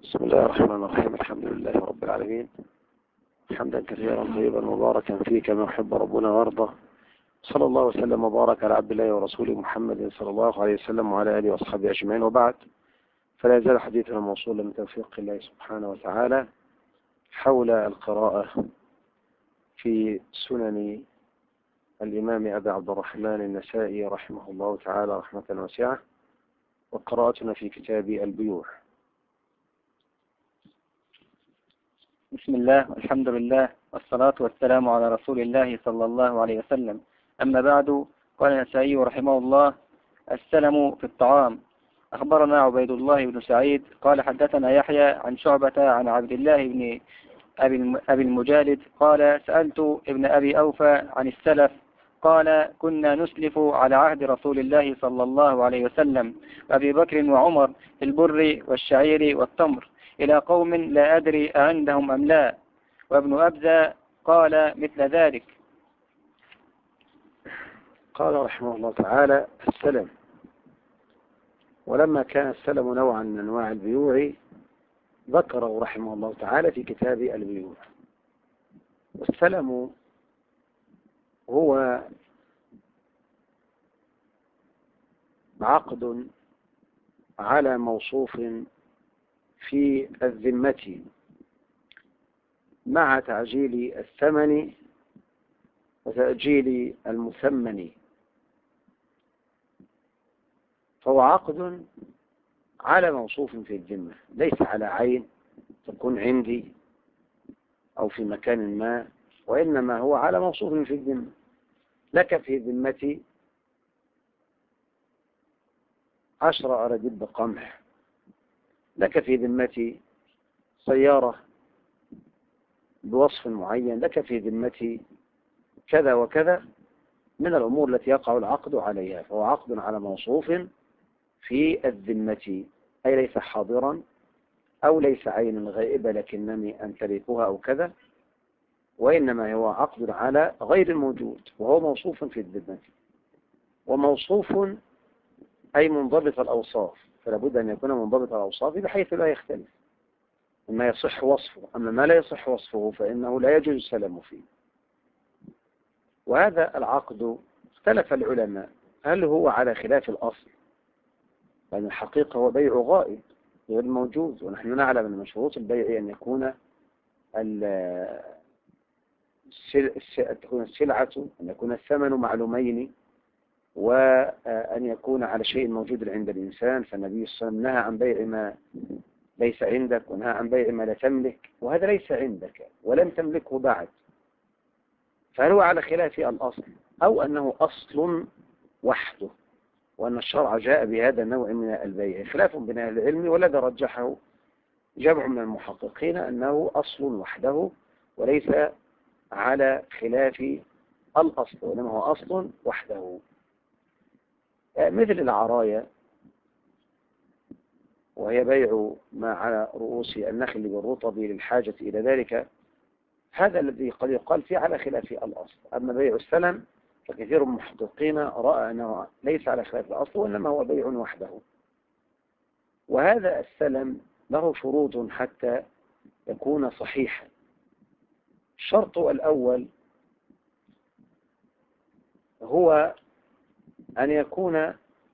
بسم الله الرحمن الرحيم. الحمد لله رب العالمين، حمدا كثيرا طيبا مباركا فيه كما يحب ربنا ويرضى. صلى الله وسلم وبارك على عبد الله ورسوله محمد صلى الله عليه وسلم وعلى آله وأصحابه أجمعين، وبعد، فلا يزال حديثنا موصولا من توفيق الله سبحانه وتعالى حول القراءة في سنن الإمام أبي عبد الرحمن النسائي رحمه الله تعالى رحمة واسعة، وقراءتنا في كتاب البيوع. بسم الله والحمد لله والصلاة والسلام على رسول الله صلى الله عليه وسلم. أما بعد، قال النسائي رحمه الله: السلم في الطعام. أخبرنا عبيد الله بن سعيد قال حدثنا يحيى عن شعبة عن عبد الله بن أبي المجالد قال: سألت ابن أبي أوفى عن السلف، قال: كنا نسلف على عهد رسول الله صلى الله عليه وسلم وأبي بكر وعمر في البر والشعير والتمر إلى قوم لا أدري أعندهم أم لا. وابن أبزة قال مثل ذلك. قال رحمه الله تعالى: السلم. ولما كان السلم نوعا من أنواع البيوع ذكره رحمه الله تعالى في كتاب البيوع. والسلم هو عقد على موصوف في الذمة مع تعجيل الثمن وتأجيل المثمن، فهو عقد على موصوف في الذمة، ليس على عين تكون عندي أو في مكان ما، وإنما هو على موصوف في الذمة. لك في ذمتي 10 أراديب قمح، لك في ذمتي سيارة بوصف معين، لك في ذمتي كذا وكذا من الأمور التي يقع العقد عليها، فهو عقد على موصوف في الذمة، أي ليس حاضرا أو ليس عين غائبة لكنني أمتلكها أو كذا، وإنما هو عقد على غير الموجود وهو موصوف في الذمة. وموصوف أي منضبط الأوصاف، فلا بد أن يكون منضبط الأوصاف بحيث لا يختلف، ما يصح وصفه، أما ما لا يصح وصفه فإنه لا يجوز السلام فيه. وهذا العقد اختلف العلماء هل هو على خلاف الأصل، لأن الحقيقة هو بيع غائب غير موجود، ونحن نعلم أن من شروط البيع أن يكون تكون السلعة، أن يكون الثمن معلومين، وأن يكون على شيء موجود عند الإنسان. فالنبي صلى الله عليه وسلم نهى عن بيع ما ليس عندك، ونهى عن بيع ما لا تملك، وهذا ليس عندك ولم تملكه بعد، فهل هو على خلاف الأصل أو أنه أصل وحده، وأن الشرع جاء بهذا النوع من البيع؟ خلاف بين أهل العلم، والذي رجحه جمع من المحققين أنه أصل وحده وليس على خلاف الأصل، وإنما هو أصل وحده، مثل العراية، وهي بيع ما على رؤوس النخل بالرطب للحاجة إلى ذلك. هذا الذي قد يقال فيه على خلاف الأصل. أما بيع السلم فكثير من المحققين رأى أنه ليس على خلاف الأصل وإنما هو بيع وحده. وهذا السلم له شروط حتى يكون صحيحا. الشرط الأول هو أن يكون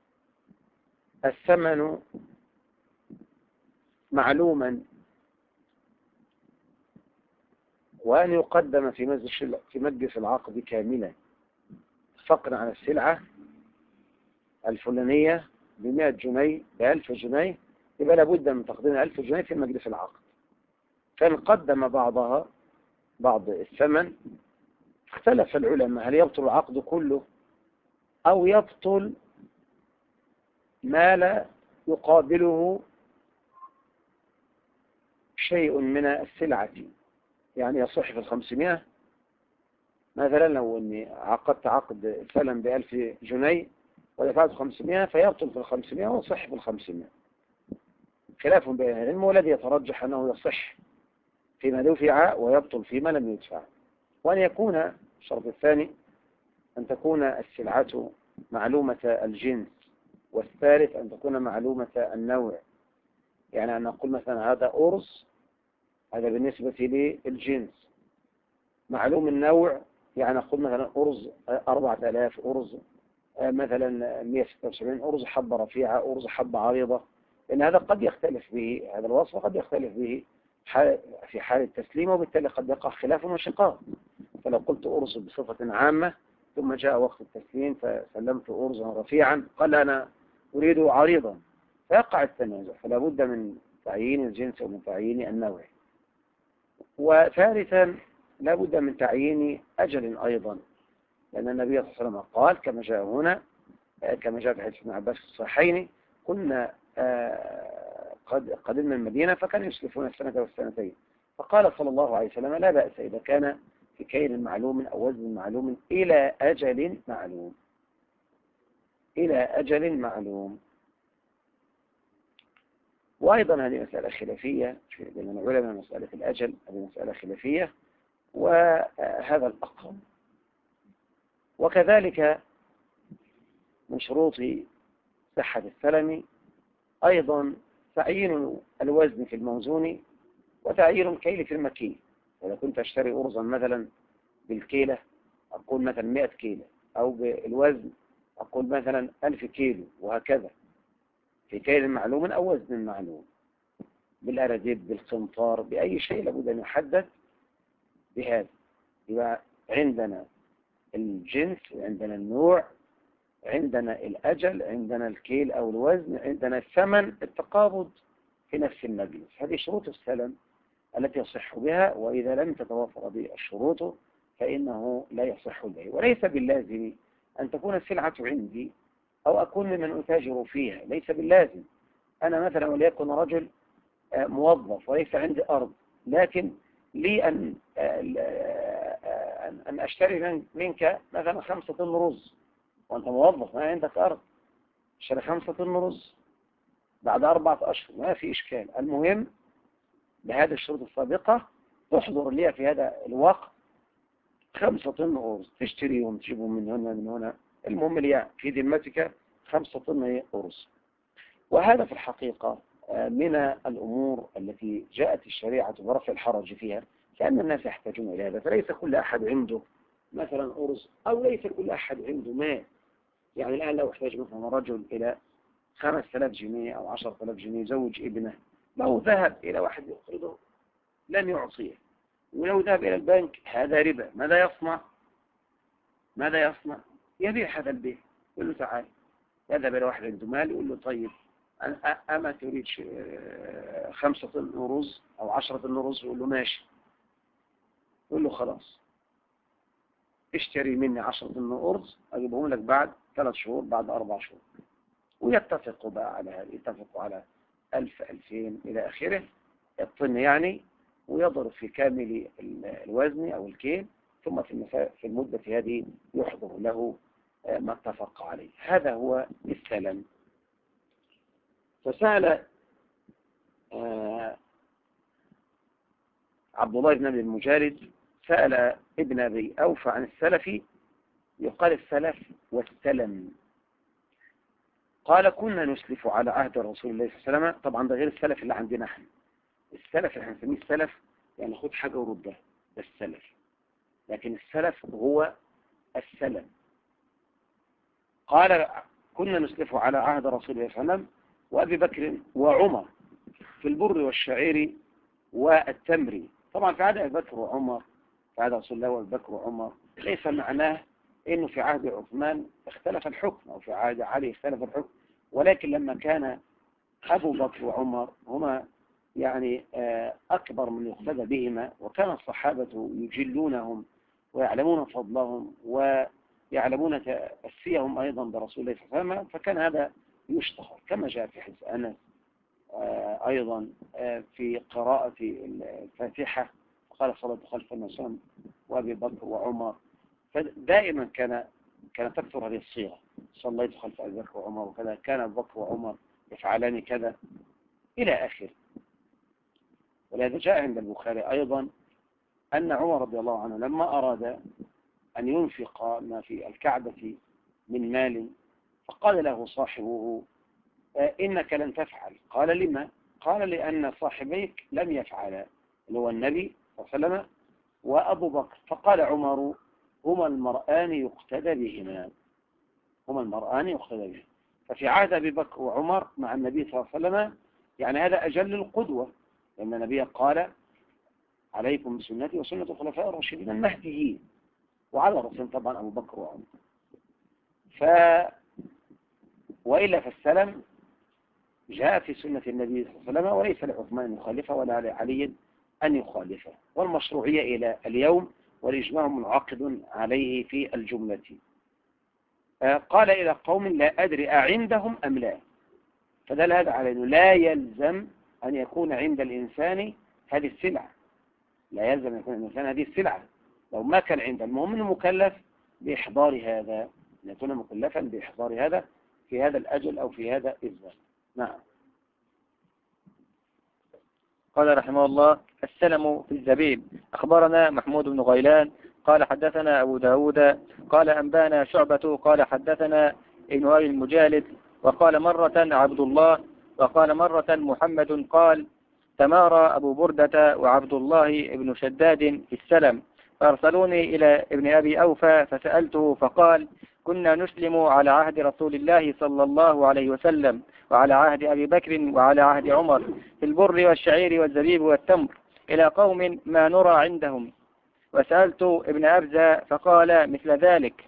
الثمن معلوما، وأن يقدم في مجلس العقد كاملا. اتفقنا على السلعة الفلانية ب100 جنيه ب1000 جنيه، يبقى لابد من تقديم 1000 جنيه في مجلس العقد. فإن قدم بعض الثمن، اختلف العلماء هل يبطل العقد كله أو يبطل ما لا يقابله شيء من السلعة. يعني يصح في 500 مثلا، لو أني عقدت عقد سلم ب1000 جنيه ودفعت 500 فيبطل في 500 ويصح في 500. خلاف بين العلم، والذي يترجح أنه يصح فيما دفع ويبطل فيما لم يدفع. وأن يكون الشرط الثاني أن تكون السلعة معلومة الجنس، والثالث أن تكون معلومة النوع. يعني أن نقول مثلا هذا أرز، هذا بالنسبة للجنس معلوم النوع، يعني نقول مثلا أرز 4000 أرز مثلا 176 أرز حبة رفيعة، أرز حبة عريضة، لأن هذا قد يختلف به، هذا الوصف قد يختلف به في حال التسليم، وبالتالي قد يقع خلاف وشقاق. فلو قلت أرز بصفة عامة ثم جاء وقت التسليم فسلمت أرزا رفيعا قال أنا أريد عريضا، فيقع التنازع، فلا بد من تعيين الجنس ومن تعيين النوع. وثالثا لا بد من تعيين أجل أيضا، لأن النبي صلى الله عليه وسلم قال كما جاء هنا، كما جاء في حديث ابن عباس في الصحيحين: كنا قد قدمنا المدينة فكانوا يسلفون السنة والسنتين، فقال صلى الله عليه وسلم: لا بأس إذا كان في كيل معلوم أو وزن معلوم إلى أجل معلوم، إلى أجل معلوم. وأيضا هذه مسألة خلافية بين العلماء، مسألة الأجل هذه مسألة خلافية، وهذا الأقرب. وكذلك من شروط صحة السلم أيضا تعيين الوزن في الموزون وتعيين الكيل في المكيل. إذا كنت أشتري أرزا مثلا بالكيلة أقول مثلا 100 كيلة، أو بالوزن أقول مثلا 1000 كيلو، وهكذا في كيل معلوم أو وزن معلوم، بالأراديب بالقنطار بأي شيء لابد أن يحدد بهذا. يبقى عندنا الجنس، عندنا النوع، عندنا الأجل، عندنا الكيل أو الوزن، عندنا الثمن، التقابض في نفس المجلس. هذه شروط السلم التي يصح بها، وإذا لم تتوفر به الشروط فإنه لا يصح به. وليس باللازم أن تكون السلعة عندي أو أكون ممن أتاجر فيها، ليس باللازم. أنا مثلا وليكن رجل موظف وليس عندي أرض، لكن لي أن أشتري منك مثلا 5 طن رز، وأنت موظف ما عندك أرض، اشتري 5 طن رز بعد 4 أشهر، ما في إشكال. المهم بهذه الشروط السابقة تحضر لي في هذا الوقت 5 طن أرز، تشتريهم تجيبهم من هنا من هنا، المهم لي في ذمتك 5 طن أرز. وهذا في الحقيقة من الأمور التي جاءت الشريعة برفع الحرج فيها، لأن الناس يحتاجون إلى هذا. فليس كل أحد عنده مثلا أرز، أو ليس كل أحد عنده مال. يعني الآن لو احتاج مثلا رجل إلى 5000 جنيه أو 10000 جنيه زوج ابنه، لو ذهب إلى واحد يقرضه لن يعطيه، ولو ذهب إلى البنك هذا ربا. ماذا يصنع؟ ماذا يصنع؟ يبيع هذا البيع، يقول له تعال. يذهب إلى واحد عنده مال يقول له طيب أما تريد 5 طن رز أو 10 طن رز؟ يقول له ماشي. يقول له خلاص اشتري مني 10 طن أرز أجيبهم لك بعد 3 شهور، بعد 4 شهور. ويتفقوا بقى على هذا، يتفقوا على 1000 2000 إلى آخره الطن يعني، ويضرب في كامل الوزن أو الكيل، ثم في المدة هذه يحضر له ما اتفق عليه. هذا هو السلم. فسأل عبد الله بن المجالد سأل ابن أبي أوفى عن السلف، يقال السلف والسلم. قال كنا نسلف على عهد رسول الله صلى الله عليه وسلم. طبعا ده غير السلف اللي عندنا احنا. السلف اللي احنا نسميه السلف يعني خد حاجة وردها، ده السلف. لكن السلف هو السلم. قال كنا نسلف على عهد رسول الله صلى الله عليه وسلم وأبي بكر وعمر في البر والشعير والتمر. طبعا في عهد أبي بكر وعمر، في عهد رسول الله وأبي بكر وعمر، ليس معناه إنه في عهد عثمان اختلف الحكم أو في عهد علي اختلف الحكم، ولكن لما كان أبو بكر وعمر هما يعني أكبر من يقتدى بهما، وكان الصحابة يجلونهم ويعلمون فضلهم ويعلمون تأسيهم أيضا برسول الله صلى الله عليه وسلم، فكان هذا يشتهر كما جاء في حديث أنس أيضا في قراءة الفاتحة قال صلاة خلف النبي وأبي بكر وعمر. فدائما كانت تكثر هذه الصيغة، صليت خلف أبي بكر وعمر وكذا، كان أبو بكر وعمر يفعلان كذا إلى آخر. ولهذا جاء عند البخاري أيضا أن عمر رضي الله عنه لما أراد أن ينفق ما في الكعبة من مال، فقال له صاحبه إنك لن تفعل. قال لما؟ قال لأن صاحبيك لم يفعلا، اللي هو النبي صلى الله عليه وسلم وأبو بكر. فقال عمر هما المرآن يقتدى بهما، هما المرآن يقتدى بهما. ففي عهد أبي بكر وعمر مع النبي صلى الله عليه وسلم يعني هذا أجل القدوة، لأن النبي قال عليكم بسنتي وسنة الخلفاء الراشدين المهديين، وعلى رأسهم طبعا أبو بكر وعمر. وإلا فالسلم جاء في سنة النبي صلى الله عليه وسلم، وليس لعثمان أن يخالفه ولا لعلي أن يخالفه، والمشروعية إلى اليوم والإجماع منعقد عليه في الجملة. قال إلى قوم لا أدري أعندهم أم لا، فدل هذا على أنه لا يلزم أن يكون عند الإنسان هذه السلعة، لا يلزم أن يكون عند الإنسان هذه السلعة لو ما كان عنده. المهم أنه مكلف بإحضار هذا، أن يكون مكلفا بإحضار هذا في هذا الأجل أو في هذا الزمن. نعم. قال رحمه الله: السلم في الزبيب. أخبرنا محمود بن غيلان قال حدثنا أبو داود قال أنبانا شعبة قال حدثنا ابن أبي المجالد وقال مرة عبد الله وقال مرة محمد قال: تمارى أبو بردة وعبد الله بن شداد في السلم، فأرسلوني إلى ابن أبي أوفى فسألته فقال: كنا نسلم على عهد رسول الله صلى الله عليه وسلم وعلى عهد أبي بكر وعلى عهد عمر في البر والشعير والزبيب والتمر إلى قوم ما نرى عندهم، وسألت ابن أبزة فقال مثل ذلك.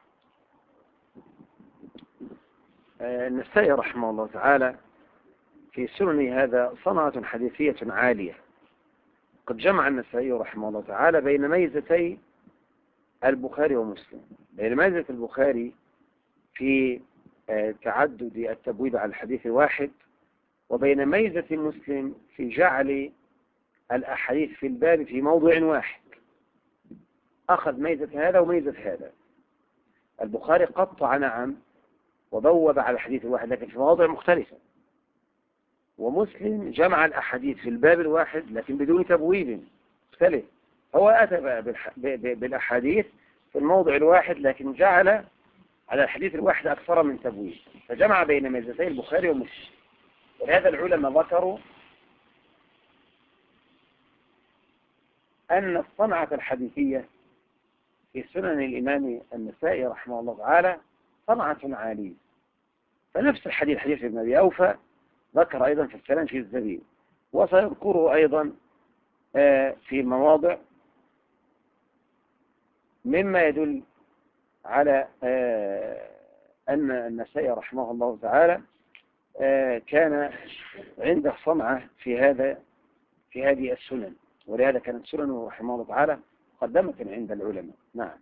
النسائي رحمه الله تعالى في سنن هذا صنعة حديثية عالية. قد جمع النسائي رحمه الله تعالى بين ميزتي البخاري ومسلم، بين ميزة البخاري في تعدد التبويب على الحديث الواحد، وبين ميزة مسلم في جعل الأحاديث في الباب في موضع واحد. أخذ ميزة هذا وميزة هذا. البخاري قطع نعم وبوب على الحديث الواحد لكن في مواضع مختلفة، ومسلم جمع الأحاديث في الباب الواحد لكن بدون تبويب مختلف. هو أتى بالأحاديث في الموضع الواحد لكن جعل على الحديث الواحد أكثر من تبويب، فجمع بين ميزتي البخاري ومسلم. ولهذا العلماء ذكروا أن الصنعة الحديثية في سنن الإمام النسائي رحمه الله تعالى صنعة عالية. فنفس الحديث حديث ابن أبي أوفى ذكر أيضا في السلام في الزبيب، وسيذكره أيضا في مواضع مما يدل على أن النسائي رحمه الله تعالى كان عنده صنعة في هذه السنن، ولهذا كانت سننه رحمه الله تعالى مقدمة عند العلماء. نعم.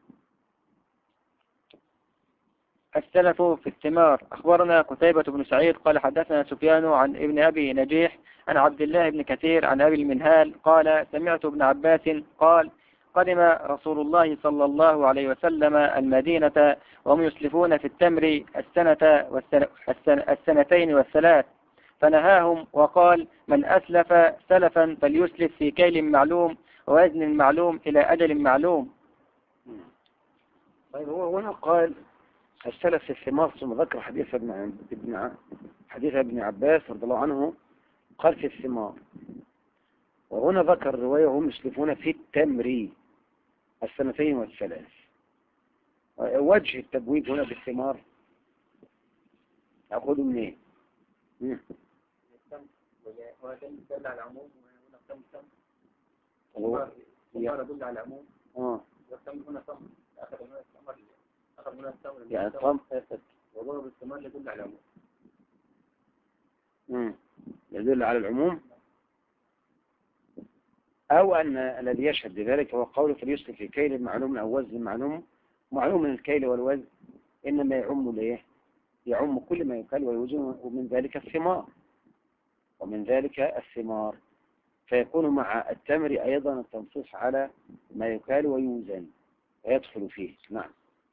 السلف في الثمار. أخبرنا قتيبة بن سعيد قال حدثنا سفيان عن ابن أبي نجيح عن عبد الله بن كثير عن أبي المنهال قال: سمعت ابن عباس قال: قدم رسول الله صلى الله عليه وسلم المدينة وهم يسلفون في التمر السنتين والثلاث، فنهاهم وقال: من أسلف سلفا فليسلف في كيل معلوم ووزن معلوم إلى أجل معلوم. طيب، هو هنا قال السلف في الثمار، ثم ذكر حديث ابن عباس رضي الله عنه قال في الثمار، وهنا ذكر الرواية هم يسلفون في التمر السنتين والثلاث. وجه التبويب هنا بالثمار أخذه منين؟ يعني الطم وضرب الثمار يدل على العموم. يدل على العموم، أو أن الذي يشهد بذلك هو قوله فليسلف في كيل معلوم أو وزن معلوم. معلوم من الكيل والوزن إنما يعم كل ما يكال ويوزن، ومن ذلك الثمار، فيكون مع التمر أيضا التنصيص على ما يكال ويوزن ويدخل فيه. نعم.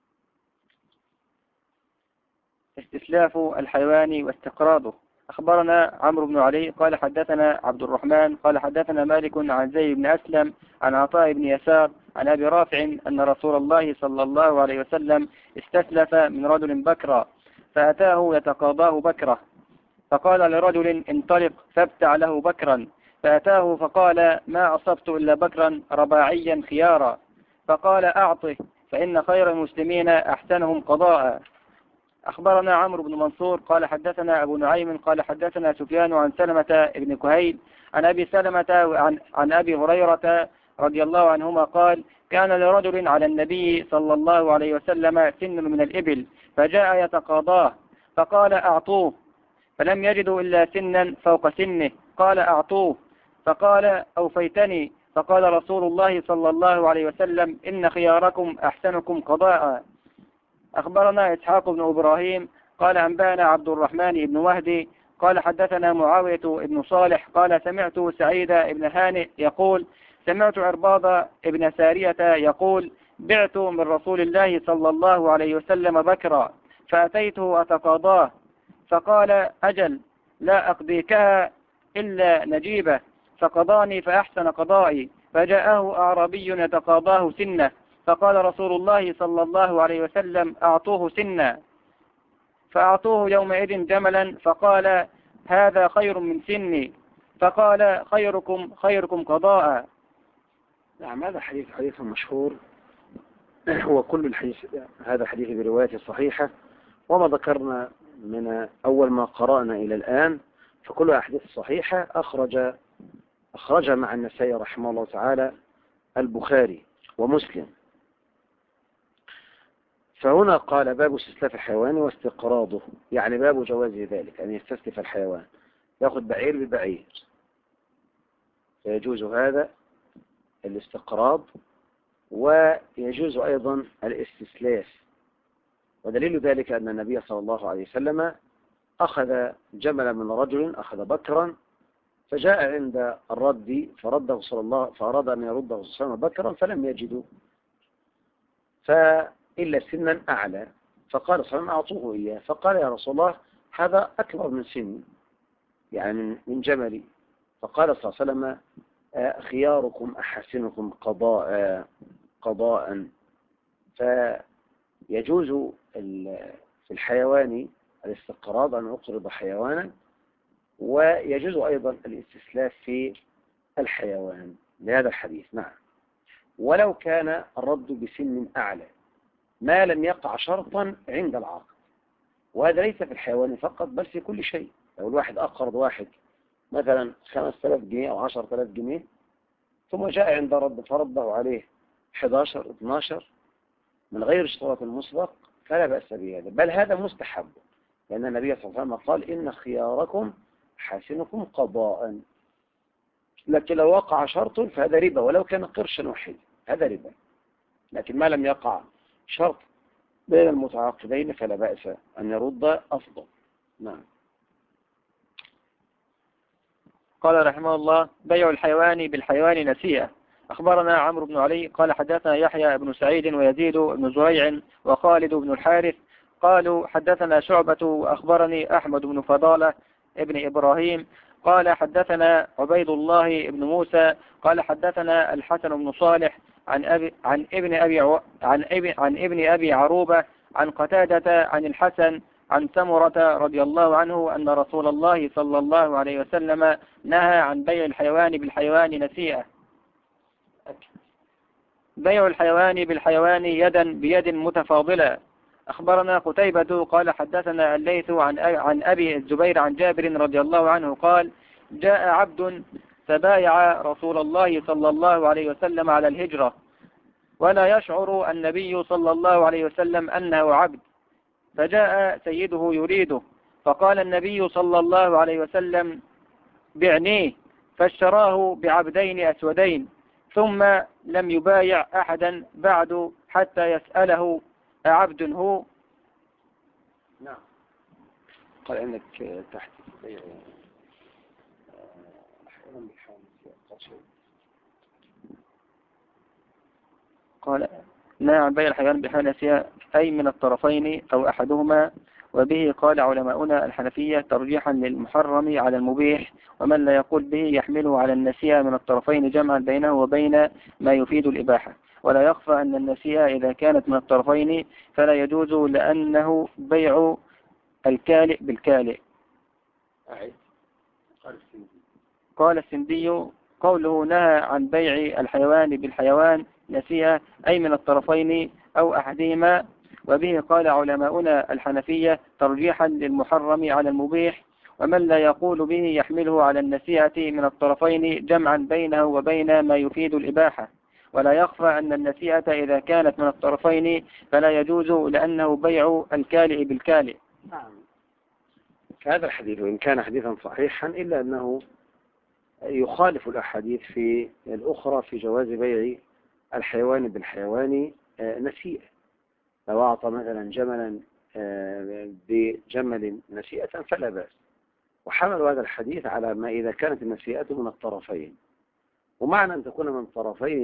استسلاف الحيوان واستقراضه. أخبرنا عمرو بن علي قال حدثنا عبد الرحمن قال حدثنا مالك عن زيد بن أسلم عن عطاء بن يسار عن أبي رافع أن رسول الله صلى الله عليه وسلم استسلف من رجل بكرا فأتاه يتقاضاه بكرة، فقال لرجل انطلق فابتع له بكرا، فأتاه فقال ما أصبت إلا بكرا رباعيا خيارا، فقال أعطه فإن خير المسلمين أحسنهم قضاء. أخبرنا عمرو بن منصور قال حدثنا أبو نعيم قال حدثنا سفيان عن سلمة بن كهيل عن أبي سلمة عن أبي هريرة رضي الله عنهما قال كان لرجل على النبي صلى الله عليه وسلم سن من الإبل فجاء يتقاضاه، فقال أعطوه، فلم يجدوا إلا سنا فوق سنه، قال أعطوه، فقال أوفيتني، فقال رسول الله صلى الله عليه وسلم إن خياركم أحسنكم قضاء. أخبرنا إسحاق بن إبراهيم قال أنبانا عبد الرحمن بن مهدي قال حدثنا معاوية بن صالح قال سمعت سعيد بن هانئ يقول سمعت عرباض بن سارية يقول بعت من رسول الله صلى الله عليه وسلم بكرا فأتيته أتقاضاه، فقال أجل لا أقضيكها إلا نجيبة، فقضاني فأحسن قضائي، فجاءه أعرابي يتقاضاه سنة، فقال رسول الله صلى الله عليه وسلم أعطوه سنا، فأعطوه يومئذ جملا، فقال هذا خير من سني، فقال خيركم قضاء. نعم، هذا حديث مشهور، هو كل الحديث هذا حديث برواية صحيحة، وما ذكرنا من أول ما قرأنا إلى الآن فكل أحاديث صحيحة أخرج مع النسائي رحمه الله تعالى البخاري ومسلم. فهنا قال باب استسلاف الحيوان واستقراضه، يعني باب جواز ذلك أن يستسلف الحيوان، يأخذ بعير ببعير، فيجوز هذا الاستقراض ويجوز أيضا الاستسلاف. ودليل ذلك أن النبي صلى الله عليه وسلم أخذ جملا من رجل، أخذ بكرا، فجاء عند الرد فرده صلى الله، فأراد أن يرده صلى الله عليه وسلم بكرا فلم يجدوا إلا سنا أعلى، فقال صلى الله عليه وسلم أعطوه إياه، فقال يا رسول الله هذا أكبر من سني، يعني من جملي، فقال صلى الله عليه وسلم خياركم أحسنكم قضاء. فيجوز في الحيوان الاستقراض أن يقرض حيوانا، ويجوز أيضا الاستسلاف في الحيوان لهذا الحديث. نعم، ولو كان الرد بسن أعلى ما لم يقع شرطا عند العقد، وهذا ليس في الحيوان فقط بل في كل شيء. لو الواحد أقرض واحد مثلا 5000 جنيه أو 10000 جنيه ثم جاء عند رد فرده عليه 11 12 من غير اشتراط مسبق فلا بأس بهذا، بل هذا مستحب، لأن النبي صلى الله عليه وسلم قال إن خياركم حاسنكم قضاء. لكن لو وقع شرط فهذا ربا، ولو كان قرشا واحد هذا ربا، لكن ما لم يقع شرط بين المتعاقدين فلا بأس أن يرد أفضل. نعم. قال رحمه الله بيع الحيوان بالحيوان نسيئة. أخبرنا عمرو بن علي قال حدثنا يحيى بن سعيد ويزيد بن زريع وخالد بن الحارث قالوا حدثنا شعبة وأخبرني أحمد بن فضالة ابن إبراهيم قال حدثنا عبيد الله بن موسى قال حدثنا الحسن بن صالح عن ابن أبي عروبة عن قتادة عن الحسن عن سمرة رضي الله عنه أن رسول الله صلى الله عليه وسلم نهى عن بيع الحيوان بالحيوان نسيئة. بيع الحيوان بالحيوان يدا بيد متفاضلة. أخبرنا قتيبة قال حدثنا الليث عن أبي الزبير عن جابر رضي الله عنه قال جاء عبد فبايع رسول الله صلى الله عليه وسلم على الهجرة ولا يشعر النبي صلى الله عليه وسلم أنه عبد، فجاء سيده يريده، فقال النبي صلى الله عليه وسلم بعنيه، فاشتراه بعبدين أسودين، ثم لم يبايع أحدا بعد حتى يسأله أعبد هو. نعم. قال عندك تحت بيع قال نعم بيع الحيوان بالحيوان نسيئة أي من الطرفين أو أحدهما، وبه قال علماؤنا الحنفية ترجيحا للمحرم على المبيح، ومن لا يقول به يحمله على النسيئة من الطرفين جمعا بينه وبين ما يفيد الإباحة. ولا يخفى أن النسيئة إذا كانت من الطرفين فلا يجوز، لأنه بيع الكالئ بالكالئ. قال السندي قوله نهى عن بيع الحيوان بالحيوان نسيئة أي من الطرفين أو أحدهما، وبه قال علماؤنا الحنفية ترجيحا للمحرم على المبيح، ومن لا يقول به يحمله على النسيئة من الطرفين جمعا بينه وبين ما يفيد الإباحة. ولا يخفى أن النسيئة إذا كانت من الطرفين فلا يجوز لأنه بيع الكالئ بالكالئ. نعم. هذا الحديث وإن كان حديثا صحيحا إلا أنه يخالف الأحاديث في الأخرى في جواز بيع الحيوان بالحيوان نسيئة. لو أعطى مثلا جملا بجمل نسيئة فلا بأس، وحملوا هذا الحديث على ما إذا كانت النسيئة من الطرفين. ومعنى أن تكون من الطرفين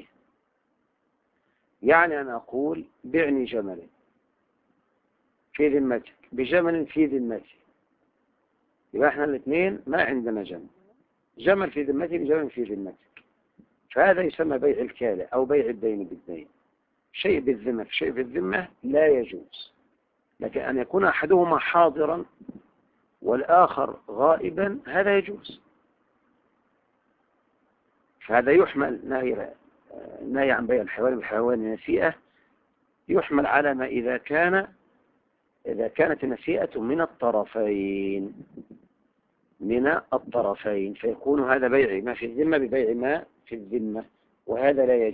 يعني أنا أقول بعني جمل في ذمتك بجمل في ذمتي، يبقى احنا الاثنين ما عندنا جمل في ذمتي بجمل في ذمتك، فهذا يسمى بيع الكالئ أو بيع الدين بالدين. شيء بالذمة في شيء بالذمة لا يجوز، لكن أن يكون أحدهما حاضرا والآخر غائبا هذا يجوز. فهذا يحمل نهي عن بيع الحيوان بالحيوان نسيئة، يحمل على ما إذا كانت النسيئة من الطرفين فيكون هذا بيع ما في الذمة ببيع ما في الذمة، وهذا لا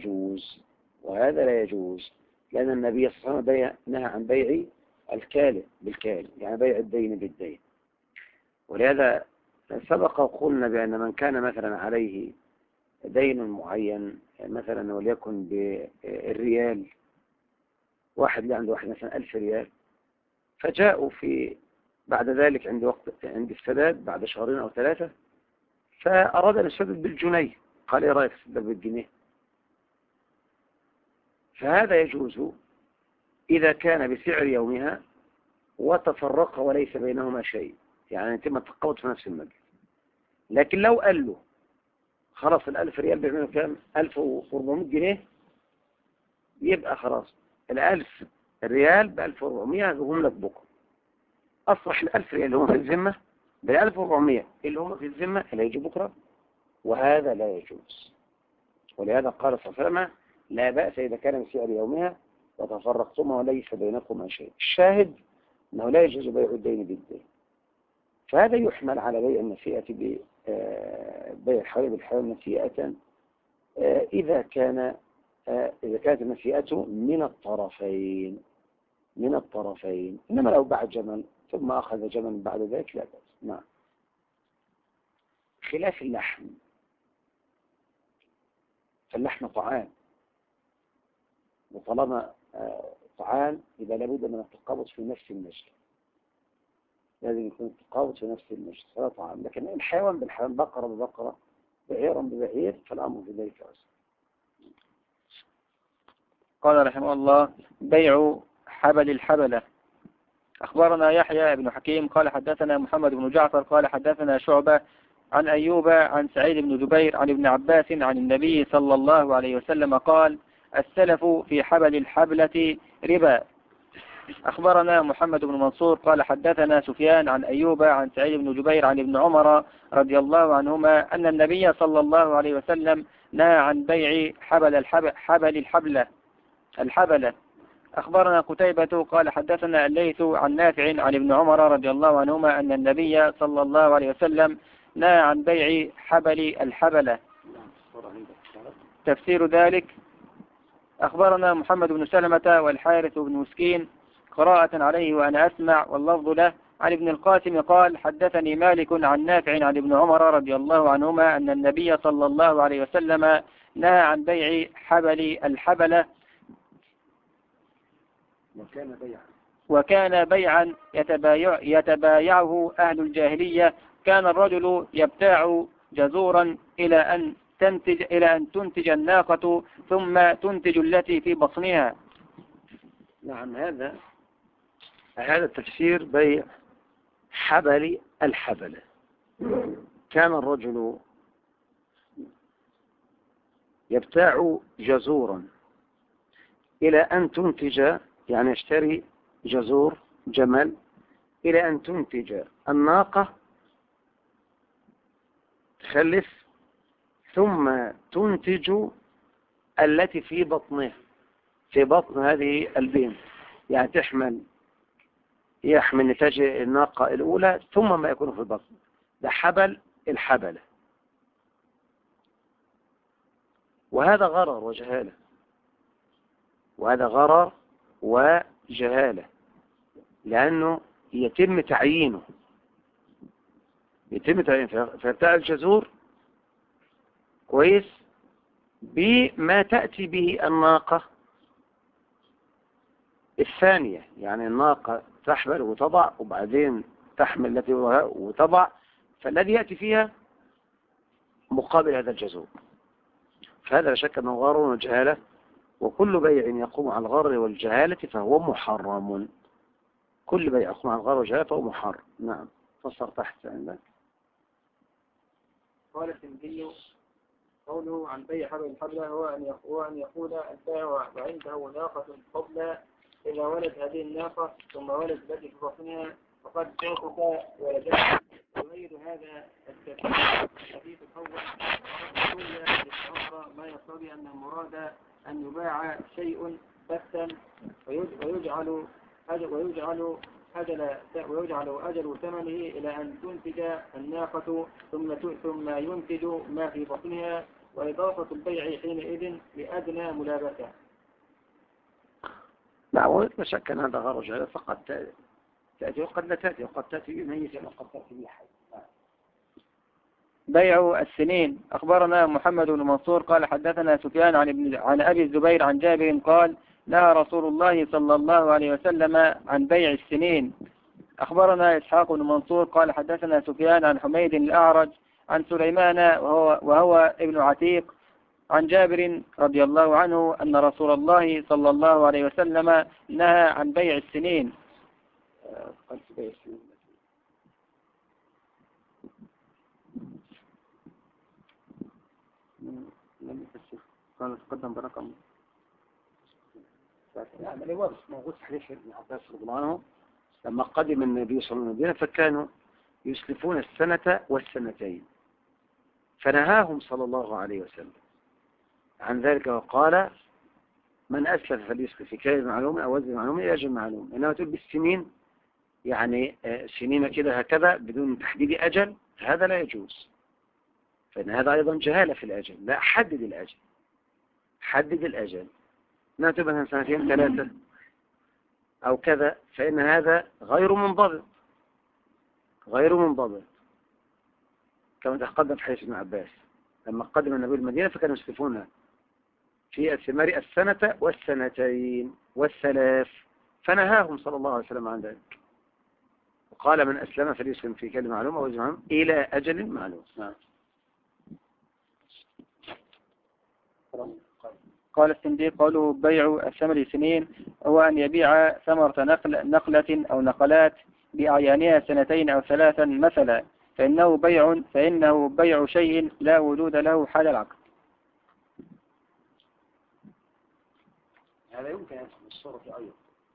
يجوز لأن النبي صلى الله عليه وسلم نهى عن بيع الكالئ بالكالئ، يعني بيع الدين بالدين. ولهذا سبق وقلنا بأن من كان مثلا عليه دين معين مثلا وليكن بالريال، واحد اللي عنده مثلا 1000 ريال، فجاءوا بعد ذلك عند السداد بعد شهرين أو 3 فأراد أن يسدد بالجنيه، قال إيه رأيك تسدد بالجنيه؟ فهذا يجوز إذا كان بسعر يومها وتفرق وليس بينهما شيء، يعني يتم التقاوض في نفس المجلس. لكن لو قال له خلاص ال1000 ريال بيعملوا كام؟ 1400 جنيه، يبقى خلاص ال1000 ريال ب1400 هم لك بكره، أصبح ال1000 ريال اللي هم في الذمة بال1400 اللي هم في الذمة اللي يجي بكرة، وهذا لا يجوز. ولهذا قال صلى الله عليه وسلم لا بأس إذا كان بسعر يومها وتفرقتما وليس بينكما شيء. الشاهد أنه لا يجوز بيع الدين بالدين، فهذا يحمل على بيع النسيئة بيع الحيوان بالحيوان نسيئة إذا كانت النسيئة من الطرفين. إنما لو باع جمل ثم أخذ جمل بعد ذلك لا بأس. نعم. خلاف اللحم، فاللحم طعام، وطالما طعام يبقى لابد من التقابض في نفس المجلس، لازم يكون التقابض في نفس المجلس هذا طعام. لكن الحيوان بالحيوان، بقرة ببقرة، بعيرا ببعير، فالأمر في ذلك واسع. قال رحمه الله بيع حبل الحبلة. أخبرنا يحيى بن حكيم قال حدثنا محمد بن جعفر قال حدثنا شعبة عن أيوب عن سعيد بن جبير عن ابن عباس عن النبي صلى الله عليه وسلم قال السلف في حبل الحبلة ربا. أخبرنا محمد بن منصور قال حدثنا سفيان عن أيوب عن سعيد بن جبير عن ابن عمر رضي الله عنهما أن النبي صلى الله عليه وسلم نهى عن بيع حبل الحبلة. أخبرنا قتيبة قال حدثنا الليث عن نافع عن ابن عمر رضي الله عنهما أن النبي صلى الله عليه وسلم نهى عن بيع حبل الحبلة. تفسير ذلك أخبرنا محمد بن سلمة والحارث بن مسكين قراءة عليه وأنا أسمع واللفظ له عن ابن القاسم قال حدثني مالك عن نافع عن ابن عمر رضي الله عنهما أن النبي صلى الله عليه وسلم نهى عن بيع حبل الحبلة وكان بيعا يتبايعه أهل الجاهلية. كان الرجل يبتاع جزورا إلى أن تنتج الناقة ثم تنتج التي في بطنها. نعم. هذا التفسير بيع حبل الحبلة. كان الرجل يبتاع جزورا إلى أن تنتج، يعني يشتري جزور جمل إلى أن تنتج الناقة تخلف ثم تنتج التي في بطنها، في بطن هذه البنت، يعني يحمل نتاج الناقة الأولى ثم ما يكون في البطن، ده حبل الحبلة. وهذا غرر وجهالة، وهذا غرر وجهالة، لأنه يتم تعيينه فيبتاع الجزور كويس بما تأتي به الناقة الثانية، يعني الناقة تحمل وتضع وبعدين تحمل التي وتضع، فالذي يأتي فيها مقابل هذا الجزور. فهذا لا شك أنه غرر وجهالة، وكل بيع يقوم على الغرر والجهالة فهو محرم. كل بيع يقوم على الغرر والجهالة فهو محرم. نعم. فصر تحت عندك. قال الترمذي قوله عن بيع حبل الحبلة هو أن يقول البائع وعنده ناقة قبل إذا ولد هذه الناقة ثم ولد التي في بطنها فقد تعطك ولدها، وغير هذا الحديث الأول وقد قيل للشعراء ما يقتضي أن المراد أن يباع شيء بثا ويجعل أجل ثمنه إلى أن تنتج الناقة ثم ينتج ما في بطنها، وإضافة البيع حينئذ لأدنى ملابسة. لا شك أن هذا غرج هذا فقد تأتي وقد لا تأتي، وقد تأتي ميتة وقد تأتي بالحي. بيع السنين. أخبرنا محمد بن منصور قال حدثنا سفيان عن أبي الزبير عن جابر قال نهى رسول الله صلى الله عليه وسلم عن بيع السنين. أخبرنا إسحاق بن منصور قال حدثنا سفيان عن حميد الأعرج عن سليمان وهو ابن عتيق عن جابر رضي الله عنه أن رسول الله صلى الله عليه وسلم نهى عن بيع السنين. قال في بيع السنين لم يفسر، قال تقدم برقم يعني واضح موجود في حديث ابن عباس رضي الله عنه لما قدم النبي صلى الله عليه وسلم فكانوا يسلفون السنة والسنتين، فنهاهم صلى الله عليه وسلم عن ذلك وقال من أسلف فليسلف في كيل معلوم أو وزن معلوم إلى أجل معلوم. إنما تقول بالسنين يعني سنين كده هكذا بدون تحديد أجل، هذا لا يجوز، فإن هذا أيضا جهالة في الأجل. لا، حدد الأجل، حدد الأجل، ما تبقى مثلا سنتين ثلاثة أو كذا، فإن هذا غير منضبط، غير منضبط، كما تقدم في حديث ابن عباس لما قدم النبي المدينة فكانوا يسلفون في الثمار السنة والسنتين والثلاث، فنهاهم صلى الله عليه وسلم عن ذلك وقال من أسلم فليسلم في كلمة معلومة ووزن معلوم إلى أجل معلوم. قال الصنديق قوله بيع الثمر سنين هو أن يبيع ثمرة نقلة أو نقلات بأعيانها سنتين أو ثلاثا مثلا، فإنه بيع شيء لا وجود له حال العقد. هذا يمكن أن يدخل الصورة أيضا،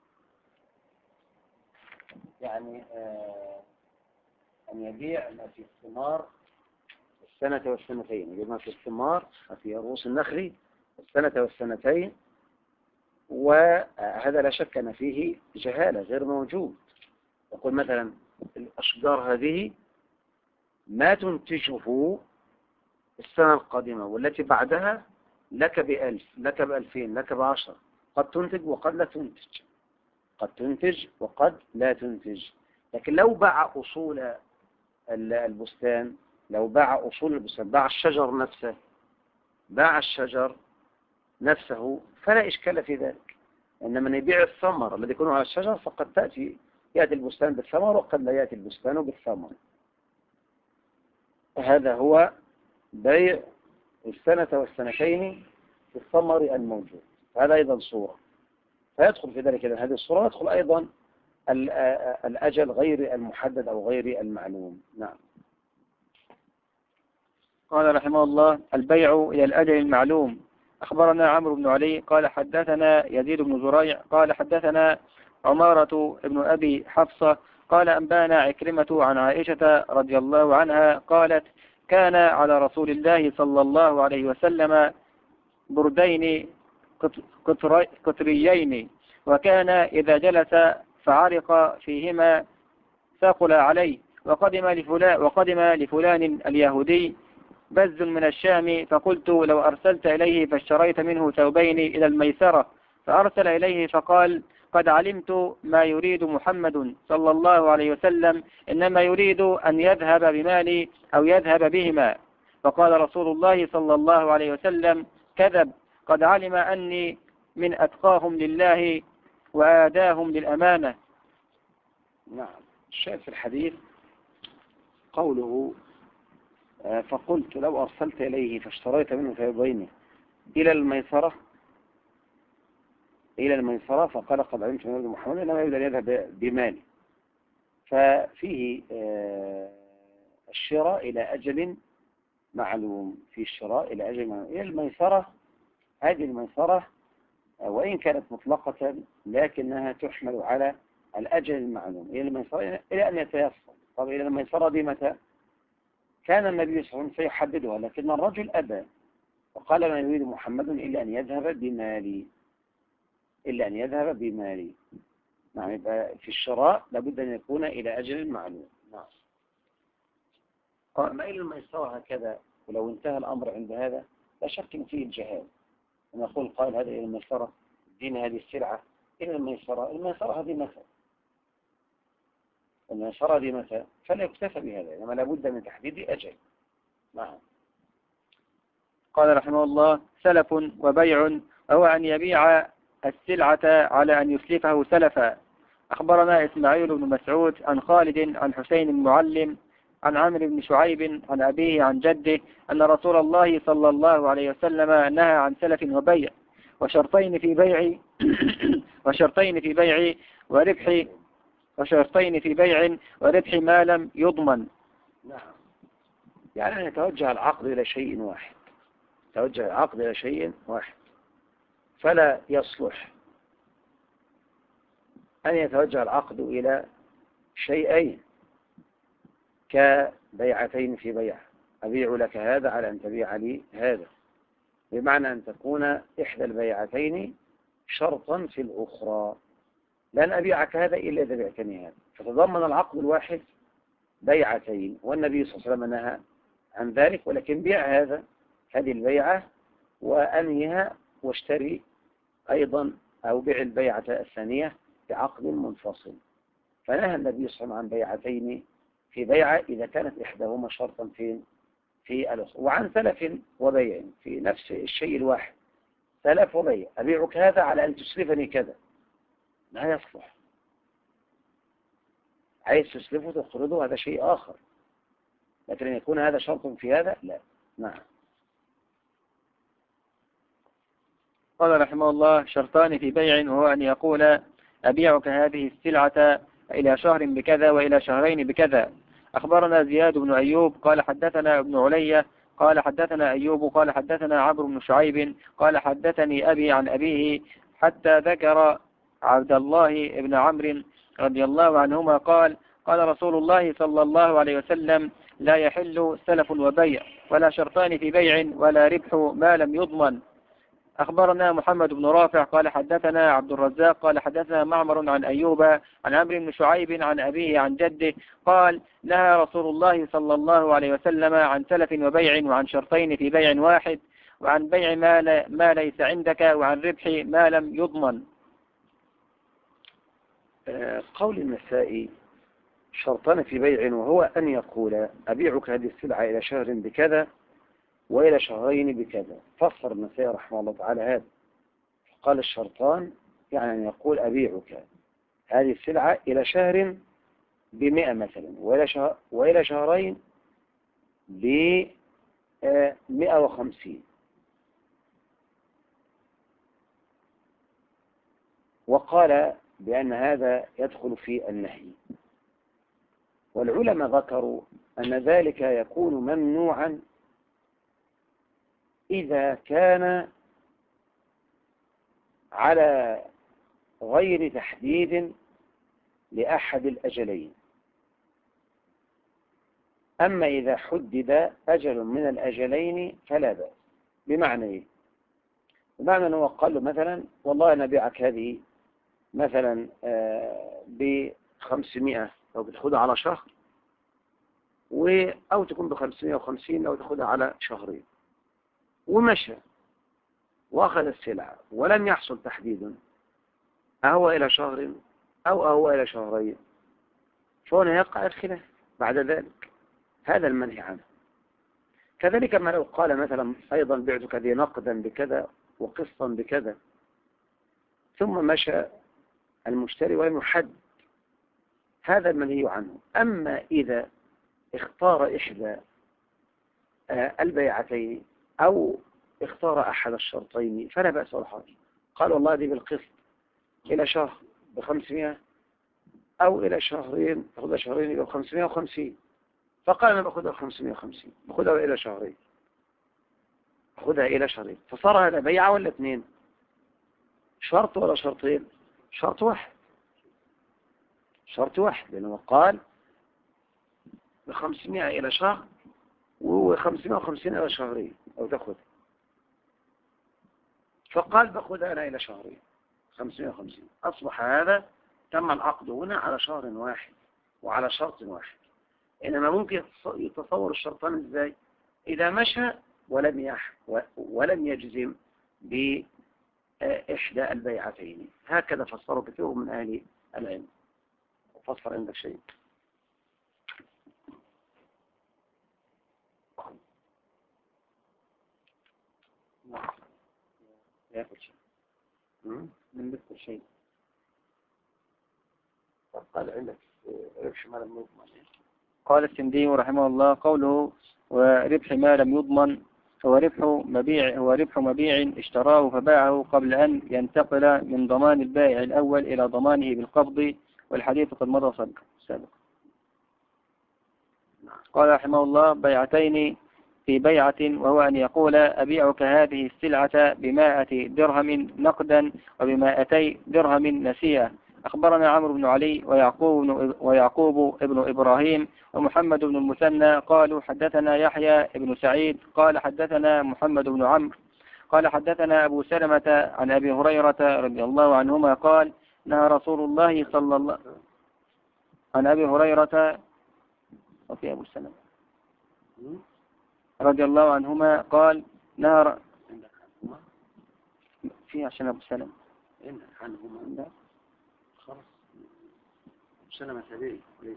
يعني أن يبيع ما في الثمار السنة والسنتين، يبيع ما في الثمار في رؤوس النخل السنة والسنتين، وهذا لا شك أن فيه جهالة غير موجود. يقول مثلا الأشجار هذه ما تنتجه السنة القادمة والتي بعدها لك ب1000 لك ب2000 لك ب10، قد تنتج وقد لا تنتج، قد تنتج وقد لا تنتج. لكن لو باع أصول البستان، لو باع أصول البستان، باع الشجر نفسه، باع الشجر نفسه فلا إشكال في ذلك. إنما من يبيع الثمر الذي يكون على الشجر فقد يأتي البستان بالثمر وقد لا يأتي البستان بالثمر. هذا هو بيع السنة والسنتين في الثمر الموجود، هذا أيضا صورة، فيدخل في ذلك هذه الصورة يدخل أيضا الأجل غير المحدد أو غير المعلوم. نعم. قال رحمه الله البيع إلى الأجل المعلوم. أخبرنا عمرو بن علي قال حدثنا يزيد بن زريع قال حدثنا عمارة بن أبي حفصة قال أنبانا عكرمة عن عائشة رضي الله عنها قالت وكان على رسول الله صلى الله عليه وسلم بردين قطريين، وكان إذا جلس فعرق فيهما ثقل عليه. وقدم لفلان اليهودي بز من الشام، فقلت لو أرسلت إليه فاشتريت منه ثوبين إلى الميسرة، فأرسل إليه فقال قد علمت ما يريد محمد صلى الله عليه وسلم، إنما يريد أن يذهب بمالي أو يذهب بهما. فقال رسول الله صلى الله عليه وسلم كذب، قد علم أني من أتقاهم لله وآداهم للأمانة. نعم. الشاهد في الحديث قوله فقلت لو أرسلت إليه فاشتريت منه ثوبين إلى الميسرة فقال قد علمت من محمد إنما يريد أن يذهب بمالي. ففيه الشراء إلى أجل معلوم، في الشراء إلى أجل معلوم. إلى الميسرة، هذه الميسرة وإن كانت مطلقة لكنها تحمل على الأجل المعلوم. إلى الميسرة إلى أن يتيسر. طب إلى الميسرة دي متى؟ كان النبي صلى الله عليه وسلم سيحددها، لكن الرجل أبى وقال ما يريد محمد إلا أن يذهب بمالي. نعم. يبقى في الشراء لابد أن يكون إلى أجل معلوم. نعم. أما إلى الميسرة هكذا، ولو انتهى الأمر عند هذا لا شك إن فيه الجهاد. نقول قال هذا إلى الميسرة، دين هذه السلعة إلى الميسرة. الميسرة هذه متى؟ فلا يكتفى بهذا، إنما لابد من تحديد أجل. نعم. قال رحمه الله سلف وبيع، وهو أن يبيع السلعة على أن يسلفه سلفا. أخبرنا إسماعيل بن مسعود عن خالد عن حسين المعلم عن عمرو بن شعيب عن أبيه عن جده أن رسول الله صلى الله عليه وسلم نهى عن سلف وبيع، وشرطين في بيع وربح ما لم يضمن. نعم. يعني أن يتوجه العقد إلى شيء واحد، فلا يصلح أن يتوجه العقد إلى شيئين كبيعتين في بيع، أبيع لك هذا على أن تبيع لي هذا، بمعنى أن تكون إحدى البيعتين شرطا في الأخرى. لن أبيعك هذا إلا إذا بعتني هذا، فتضمن العقد الواحد بيعتين، والنبي صلى الله عليه وسلم نهى عن ذلك. ولكن بيع هذه البيعة وأنهيها واشتري أيضا، أو بيع البيعة الثانية بعقد منفصل. فنهى النبي صلى الله عليه وسلم عن بيعتين في بيعة إذا كانت إحداهما شرطا في الأخرى. وعن سلف وبيع في نفس الشيء الواحد، سلف وبيع، أبيعك هذا على أن تسلفني كذا، لا يصلح. عايز تسلفه تقرضه هذا شيء آخر، لكن أن يكون هذا شرط في هذا لا. نعم. قال رحمه الله شرطان في بيع، وهو أن يقول أبيعك هذه السلعة إلى شهر بكذا وإلى شهرين بكذا. أخبرنا زياد بن أيوب قال حدثنا ابن علي قال حدثنا أيوب قال حدثنا عمرو بن شعيب قال حدثني أبي عن أبيه حتى ذكر عبد الله بن عمرو رضي الله عنهما قال قال رسول الله صلى الله عليه وسلم لا يحل سلف وبيع ولا شرطان في بيع ولا ربح ما لم يضمن. أخبرنا محمد بن رافع قال حدثنا عبد الرزاق قال حدثنا معمر عن أيوب عن عمرو بن شعيب عن أبيه عن جده قال نهى رسول الله صلى الله عليه وسلم عن سلف وبيع وعن شرطين في بيع واحد وعن بيع ما ليس عندك وعن ربح ما لم يضمن. قول النسائي شرطان في بيع، وهو أن يقول أبيعك هذه السلعة إلى شهر بكذا وإلى شهرين بكذا. فسر النسائي رحمه الله تعالى هذا، قال الشرطان يعني أن يقول أبيعك هذه السلعة إلى شهر ب100 مثلا، وإلى شهرين ب150. وقال بأن هذا يدخل في النهي. والعلماء ذكروا أن ذلك يكون ممنوعا إذا كان على غير تحديد لأحد الأجلين. أما إذا حدد أجل من الأجلين فلا بأس. بمعنى إيه؟ بمعنى أنه قال له مثلا والله أنا بيعك هذه مثلا ب500 لو بتاخدها على شهر، أو تكون ب550 لو تاخدها على شهرين، ومشى وأخذ السلعة ولم يحصل تحديد أهو إلى شهر أو أهو إلى شهرين، فهنا يقع الخلاف بعد ذلك. هذا المنهي عنه. كذلك ما لو قال مثلا أيضا بعتك ذي نقدا بكذا وقسطا بكذا، ثم مشى المشتري ولم يحدد، هذا المنهي عنه. أما إذا اختار إحدى البيعتين أو اختار أحد الشرطين فلا بأس ولا حرج. قال والله دي بالقسط إلى شهر ب500 أو إلى شهرين، تأخذها شهرين إلى 550، فقال أنا بأخذها 550 بأخذها إلى شهرين، أخذها إلى شهرين، فصار هذا بيعة ولا اثنين؟ شرط ولا شرطين؟ شرط واحد، شرط واحد، لأنه قال ب500 إلى شهر و550 إلى شهرين أو تأخذ، فقال بأخذها أنا إلى شهرين 550. أصبح هذا تم العقد هنا على شهر واحد وعلى شرط واحد. إنما ممكن يتصور الشرطان إزاي؟ إذا مشى ولم يجزم بإحدى البيعتين. هكذا فسروا كثير من أهل العلم. فسر عندك شيء؟ يأخذ شيء من مثل شيء. قال عندك ربح ما لم يضمن. قال السندي رحمه الله قوله وربح ما لم يضمن هو ربح مبيع اشتراه فباعه قبل أن ينتقل من ضمان البائع الأول إلى ضمانه بالقبض، والحديث قد مضى سابقا. قال رحمه الله بيعتين في بيعة، وهو أن يقول أبيعك هذه السلعة ب100 درهم نقدا وب200 درهم نسيئة. أخبرنا عمرو بن علي ويعقوب ابن إبراهيم ومحمد بن المثنى قالوا حدثنا يحيى بن سعيد قال حدثنا محمد بن عمرو قال حدثنا أبو سلمة عن أبي هريرة رضي الله عنهما قال نهى رسول الله صلى الله عن أبي هريرة وفي أبو سلمة رضي الله عنهما قال نهى في عشان أبو سلمة عنهما خلاص سلمة تبعي وليس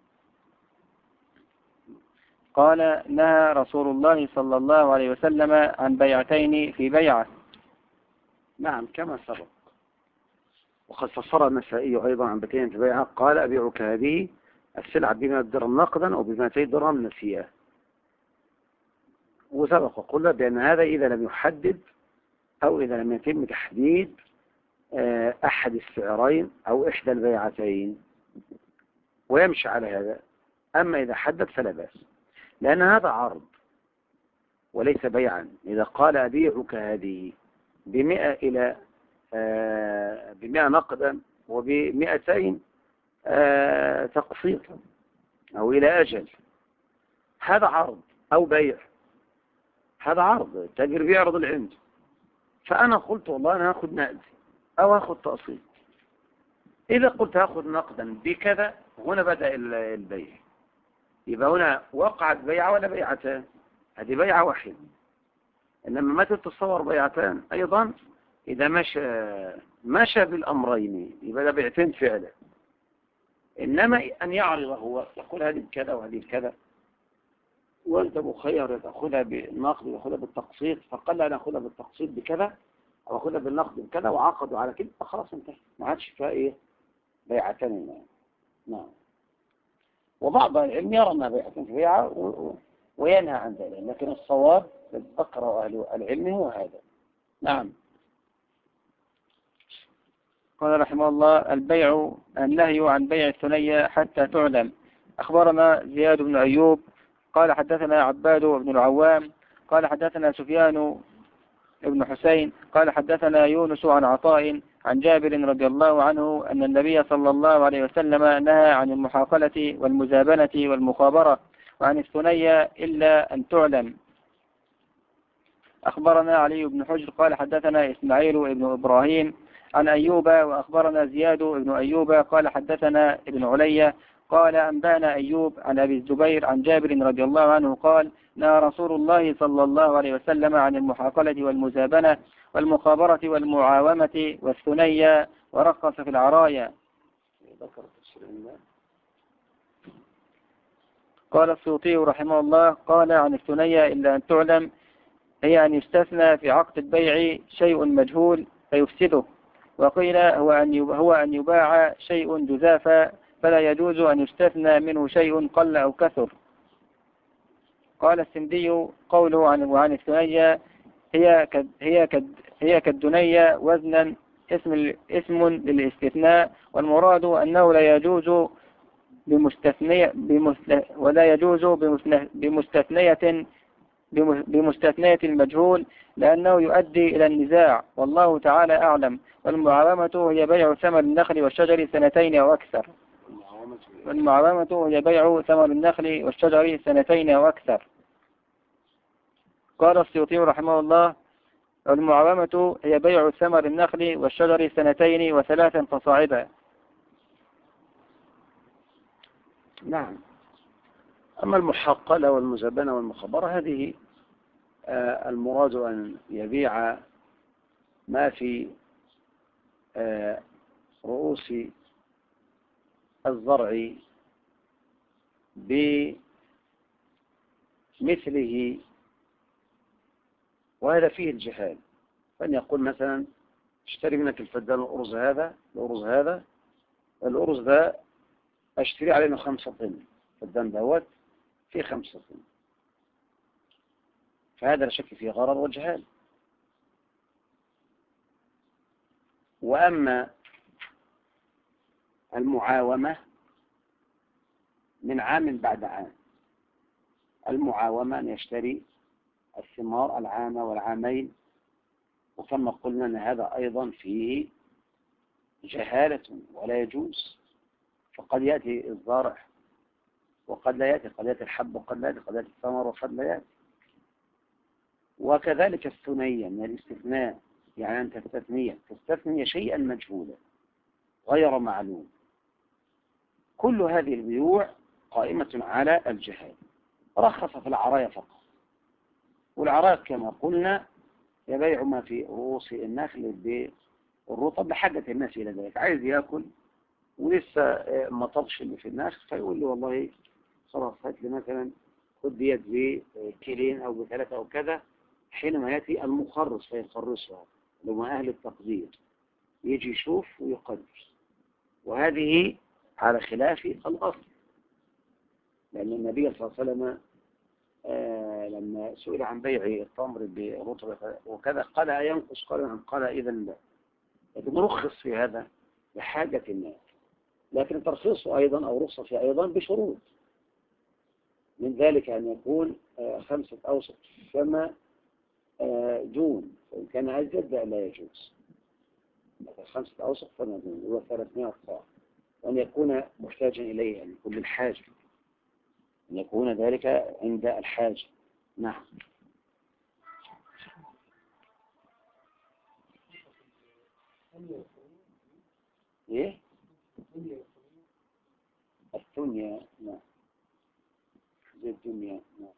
قال نهى رسول الله صلى الله عليه وسلم عن بيعتين في بيعة. نعم كما سبق. وقد فسر النسائي أيضا عن بيعتين في بيعة، قال أبيعك هذه السلعة ب100 درهم نقدا أو ب200 درهم نسيئة. وسبق وقلنا بأن هذا إذا لم يحدد أو إذا لم يتم تحديد أحد السعرين أو إحدى البيعتين، ويمشي على هذا. أما إذا حدد فلا بأس، لأن هذا عرض وليس بيعا. إذا قال أبيعك هذه ب100 إلى ب100 نقدا وب200 تقسيطا أو إلى أجل، هذا عرض أو بيع. هذا عرض، التاجر بيعرض العند، فأنا قلت والله أنا هاخد نقد أو هاخد تقسيط. إذا قلت هاخد نقدا بكذا هنا بدأ البيع، يبقى هنا وقعت بيعة ولا بيعتان؟ هذه بيعة واحدة. إنما ما تتصور بيعتان أيضا إذا مشى بالأمرين يبقى ده بيعتين فعلا. إنما أن يعرض هو يقول هذه بكذا وهذه بكذا، وأنت مخير تأخذها بالنقد وتأخذها بالتقسيط، فقال أنا أخذها بالتقسيط بكذا أو أخذها بالنقد بكذا، وعقدوا على كده، خلاص انتهى، ما عادش فيها إيه بيعتين. نعم. وبعض العلم يرى أنها بيعتين في بيعة وينهى عن ذلك، لكن الصواب أقرأ أهل العلم هو هذا. نعم. قال رحمه الله البيع النهي عن بيع الثنية حتى تعلم. أخبرنا زياد بن أيوب قال حدثنا عباد بن العوام قال حدثنا سفيان بن حسين قال حدثنا يونس عن عطاء عن جابر رضي الله عنه أن النبي صلى الله عليه وسلم نهى عن المحاقلة والمزابنة والمخابرة وعن الثنيا إلا أن تعلم. أخبرنا علي بن حجر قال حدثنا إسماعيل بن إبراهيم عن أيوب وأخبرنا زياد بن أيوب قال حدثنا ابن علي قال أنبانا أيوب عن أبي الزبير عن جابر رضي الله عنه قال نهى رسول الله صلى الله عليه وسلم عن المحاقلة والمزابنة والمخابرة والمعاومة والثنيا ورخص في العرايا. قال السيوطي رحمه الله قال عن الثنيا إلا أن تعلم هي أن يستثنى في عقد البيع شيء مجهول فيفسده، وقيل هو أن يباع شيء جزافا فلا يجوز أن يستثنى منه شيء قل أو كثر. قال السندي قوله عن الثنيا هي كالدنيا وزنا اسم للاستثناء، والمراد أنه لا يجوز بمستثنية المجهول لأنه يؤدي إلى النزاع، والله تعالى أعلم. والمعاومة هي بيع ثمر النخل والشجر 2 أو أكثر. قال السيوطي رحمه الله المعاومة هي بيع ثمر النخل والشجر 2 و3 فصاعدا. نعم. أما المحقلة والمزبنة والمخبرة هذه المراد أن يبيع ما في رؤوس الزرع بمثله، وهذا فيه الجهال. فأن يقول مثلا اشتري منك الفدان الأرز ده اشتري عليه 5 طن، الفدان دوت فيه 5 طن، فهذا لا شك فيه غرر وجهال. وأما المعاومة من عام بعد عام، المعاومة أن يشتري الثمار العام والعامين، وكما قلنا أن هذا أيضا فيه جهالة ولا يجوز، فقد يأتي الزارع وقد لا يأتي، قد يأتي الحب وقد لا يأتي، قد يأتي الثمر وقد لا يأتي. وكذلك الثنية من الاستثناء، يعني أن تستثني شيئا مجهولا غير معلوم. كل هذه البيوع قائمة على الجهال. رخص في العرايا فقط، والعرايا كما قلنا يبيع ما في رؤوس النخل بالرطب لحاجة الناس إلى ذلك، عايز يأكل ولسه ما طبش اللي في النخل، فيقول لي والله خلاص هات لي مثلا خد ديت ب2 أو ب3 أو كذا، حينما يأتي المخرص فيخرصها لما أهل التقدير يجي يشوف ويقدر. وهذه على خلاف الأصل، لأن النبي صلى الله عليه وسلم لما سئل عن بيع التمر برطب وكذا قال أينقص؟ قال إذا لا، لكن رخص في هذا لحاجة الناس. لكن ترخيصه أيضا أو رخصة أيضا بشروط، من ذلك أن يكون 5 أوسق فما دون، فإن كان أزيد لا يجوز. 5 أوسق فما دون هو 300 صاع، وأن يكون محتاجا إليه، يعني يكون للحاجة، أن يكون ذلك عند الحاجة. نعم. إيه؟ الدنيا. نعم. زي الدنيا. نعم.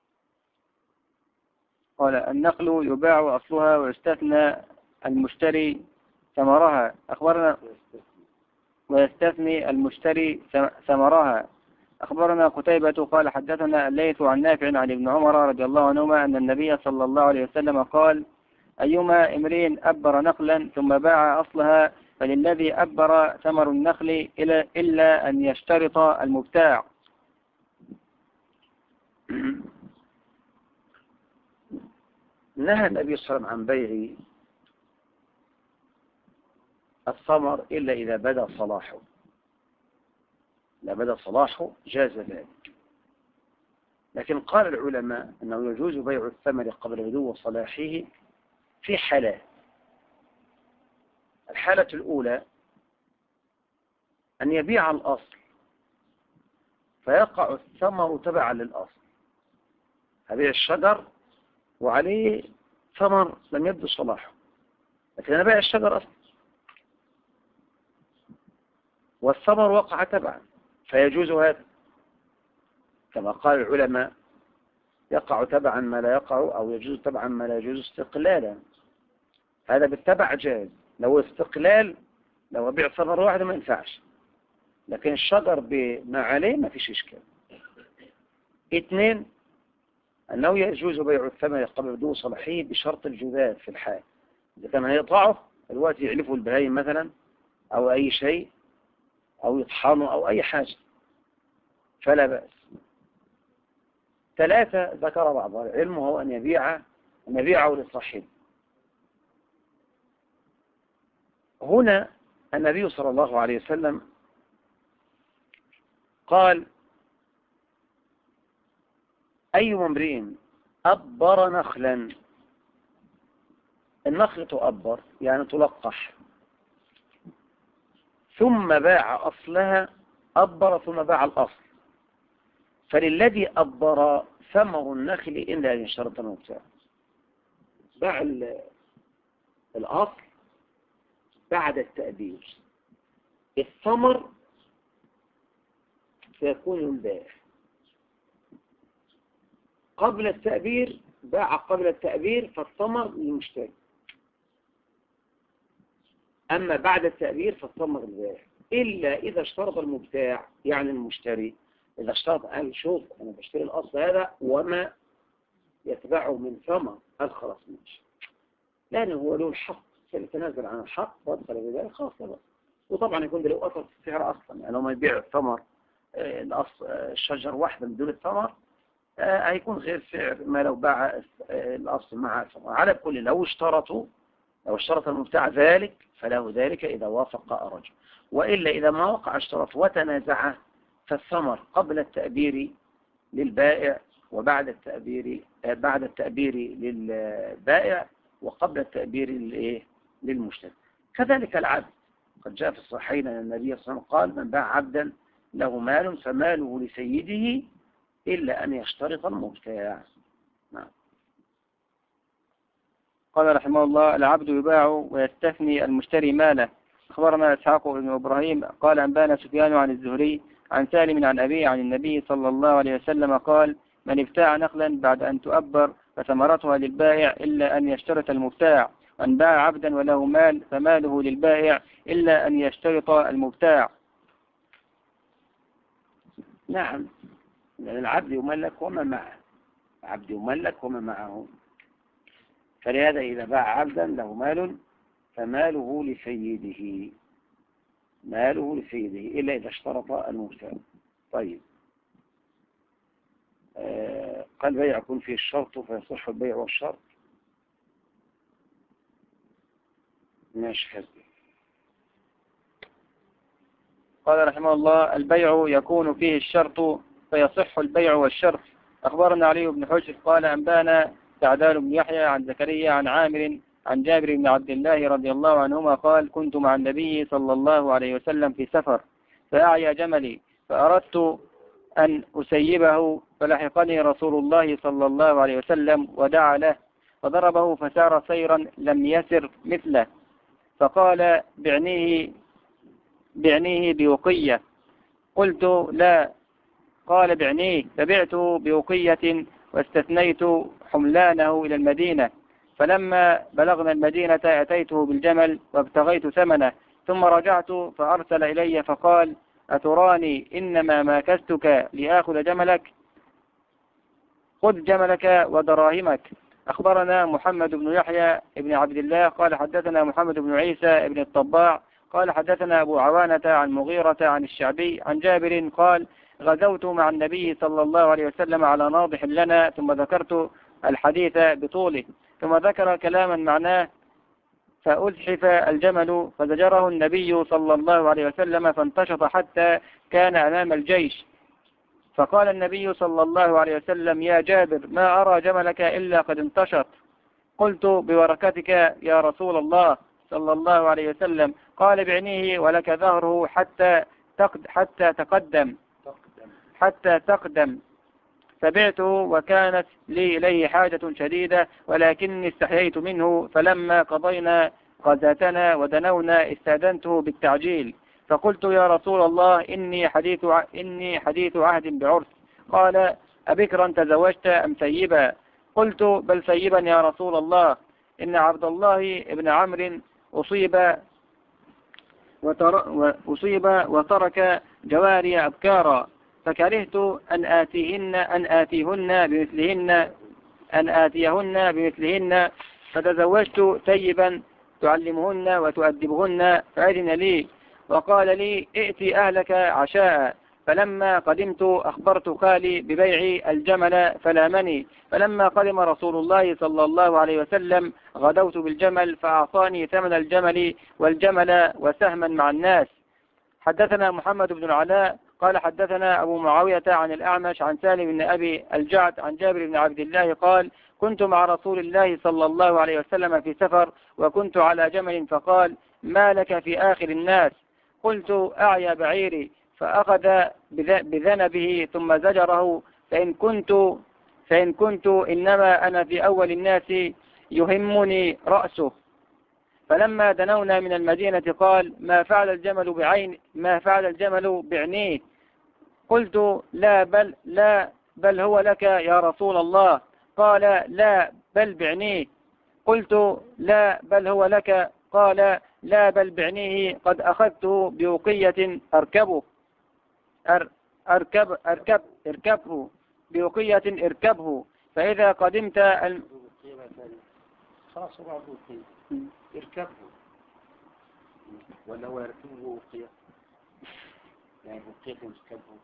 قال النخل يباع أصلها ويستثنى المشتري ثمرها. أخبرنا ويستثني المشتري ثمرها. أخبرنا قتيبة قال حدثنا الليث عن نافع عن ابن عمر رضي الله عنهما أن النبي صلى الله عليه وسلم قال أيما امرئ أبر نخلا ثم باع أصلها فللذي أبر ثمر النخل إلا أن يشترط المبتاع. نهى النبي صلى الله عليه وسلم عن بيع الثمر إلا إذا بدا صلاحه، إذا بدا صلاحه جاز ذلك. لكن قال العلماء أنه يجوز بيع الثمر قبل بدو صلاحه في حالات. الحالة الأولى أن يبيع الأصل فيقع الثمر تبعا للأصل. أبيع الشجر وعليه ثمر لم يبدو صلاحه، لكن أنا بيع الشجر أصلا والثمر وقع تبعا، فيجوز هذا. كما قال العلماء يقع تبعا ما لا يقع، أو يجوز تبعا ما لا يجوز استقلالا. هذا بالتبع جاز. لو استقلال، لو أبيع ثمر واحد ما ينفعش، لكن الشجر بما عليه ما فيش إشكال. 2، أنه يجوز بيع الثمر قبل بدو صلاحيه بشرط الجذاذ في الحال. إذا كان هيقطعه الوقت يعلفه البهايم مثلا أو أي شيء، أو يطحنه أو أي حاجة، فلا بأس. 3، ذكر بعض العلم وهو أن يبيعه لصاحبه. هنا النبي صلى الله عليه وسلم قال: أي امرئ أبر نخلا. النخل تؤبر يعني تلقح، ثم باع أصلها، أبر ثم باع الأصل، فللذي أبر ثمر النخل إلا أن يشترط المبتاع. باع الأصل بعد التأبير، الثمر سيكون البائع. قبل التأبير باع قبل التأبير، فالثمر للمشتري. أما بعد التأبير فالثمر للبائع، إلا إذا اشترط المبتاع يعني المشتري. إذا اشترط قال: شوف أنا بشتري الأصل هذا وما يتبعه من ثمر، قال: خلاص ماشي، لأنه هو له الحق، سيتنازل عن الحق وادخل بذلك، خلاص بقى. وطبعا يكون له أثر في السعر أصلا، يعني لو ما يبيع الثمر الأصل الشجر واحدة بدون الثمر هيكون غير سعر ما لو باع الأصل مع الثمر. على كل، لو اشترط المبتاع ذلك فله ذلك إذا وافق الرجل، وإلا إذا ما وقع اشترط وتنازع فالثمر قبل التأبير للبائع، وبعد التأبير بعد التأبير للبائع، وقبل التأبير للمشتري. كذلك العبد، قد جاء في الصحيحين أن النبي صلى الله عليه وسلم قال: من باع عبدا له مال فماله لسيده إلا أن يشترط المبتاع. نعم. قال رحمه الله: العبد يباع ويستثني المشتري ماله. أخبرنا إسحاق بن إبراهيم قال أنبانا سفيان عن الزهري عن سالم عن أبيه عن النبي صلى الله عليه وسلم قال: من ابتاع نخلا بعد أن تؤبر فثمرتها للبائع إلا أن يشترط المبتاع، وأن باع عبدا وله مال فماله للبائع إلا أن يشترط المبتاع. نعم، العبد يملك وما معه، العبد يملك وما معه، فلهذا إذا باع عبدا له مال فماله لسيده، ماله لسيده إلا إذا اشترط المبتاع. طيب، قال: بيع يكون فيه الشرط فيصح البيع والشرط. ماشي حسب. قال رحمه الله: البيع يكون فيه الشرط فيصح البيع والشرط. أخبرنا علي بن حجر قال أنبانا سعدان بن يحيى عن زكريا عن عامر عن جابر بن عبد الله رضي الله عنهما قال: كنت مع النبي صلى الله عليه وسلم في سفر، فأعيا جملي فأردت أن أسيبه، فلحقني رسول الله صلى الله عليه وسلم ودعا له فضربه فسار سيرا لم يسر مثله، فقال: بعنيه بوقية. قلت: لا. قال: بعنيه. فبعته بوقية واستثنيت حملانه إلى المدينة. فلما بلغنا المدينة أتيته بالجمل وابتغيت ثمنه، ثم رجعت فأرسل إلي فقال: أتراني إنما ماكستك لآخذ جملك؟ خذ جملك ودراهمك. أخبرنا محمد بن يحيى بن عبد الله قال حدثنا محمد بن عيسى بن الطباع قال حدثنا أبو عوانة عن مغيرة عن الشعبي عن جابر قال: غزوت مع النبي صلى الله عليه وسلم على ناضح لنا، ثم ذكرت الحديث بطوله، ثم ذكر كلاما معناه، فأزحف الجمل فزجره النبي صلى الله عليه وسلم فانتشط حتى كان أمام الجيش. فقال النبي صلى الله عليه وسلم: يا جابر، ما أرى جملك إلا قد انتشط. قلت: ببركتك يا رسول الله صلى الله عليه وسلم. قال: بعنيه ولك ظهره حتى تقدم حتى تقدم، فبعته وكانت لي إليه حاجة شديدة، ولكني استحييت منه. فلما قضينا غزاتنا ودنونا استأذنته بالتعجيل، فقلت يا رسول الله إني حديث عهد بعرس. قال أبكرا تزوجت أم ثيبا؟ قلت بل ثيبا يا رسول الله، إن عبد الله بن عمرو أصيب وترك جواري أبكارا، فكرهت أن آتيهن بمثلهن، فتزوجت ثيبا تعلمهن وتؤدبهن، فأذن لي وقال لي ائتي أهلك عشاء. فلما قدمت أخبرت خالي ببيع الجمل فلامني. فلما قدم رسول الله صلى الله عليه وسلم غدوت بالجمل، فأعطاني ثمن الجمل والجمل وسهما مع الناس. حدثنا محمد بن العلاء قال حدثنا أبو معاوية عن الأعمش عن سالم بن أبي الجعد عن جابر بن عبد الله قال كنت مع رسول الله صلى الله عليه وسلم في سفر، وكنت على جمل، فقال ما لك في آخر الناس؟ قلت أعيا بعيري، فأخذ بذنبه ثم زجره، فإن كنت إنما أنا في أول الناس يهمني رأسه. فلما دنونا من المدينة قال ما فعل الجمل بعينيه؟ قلت لا بل هو لك يا رسول الله. قال لا بل بعينيه. قلت لا بل هو لك. قال لا بل بعينيه، قد أخذته بوقية اركبه بوقية اركبه، فإذا قدمت خلاص هو بوقية اركبه، ولا هو يركبه بوقية يعني بوقية يركبه؟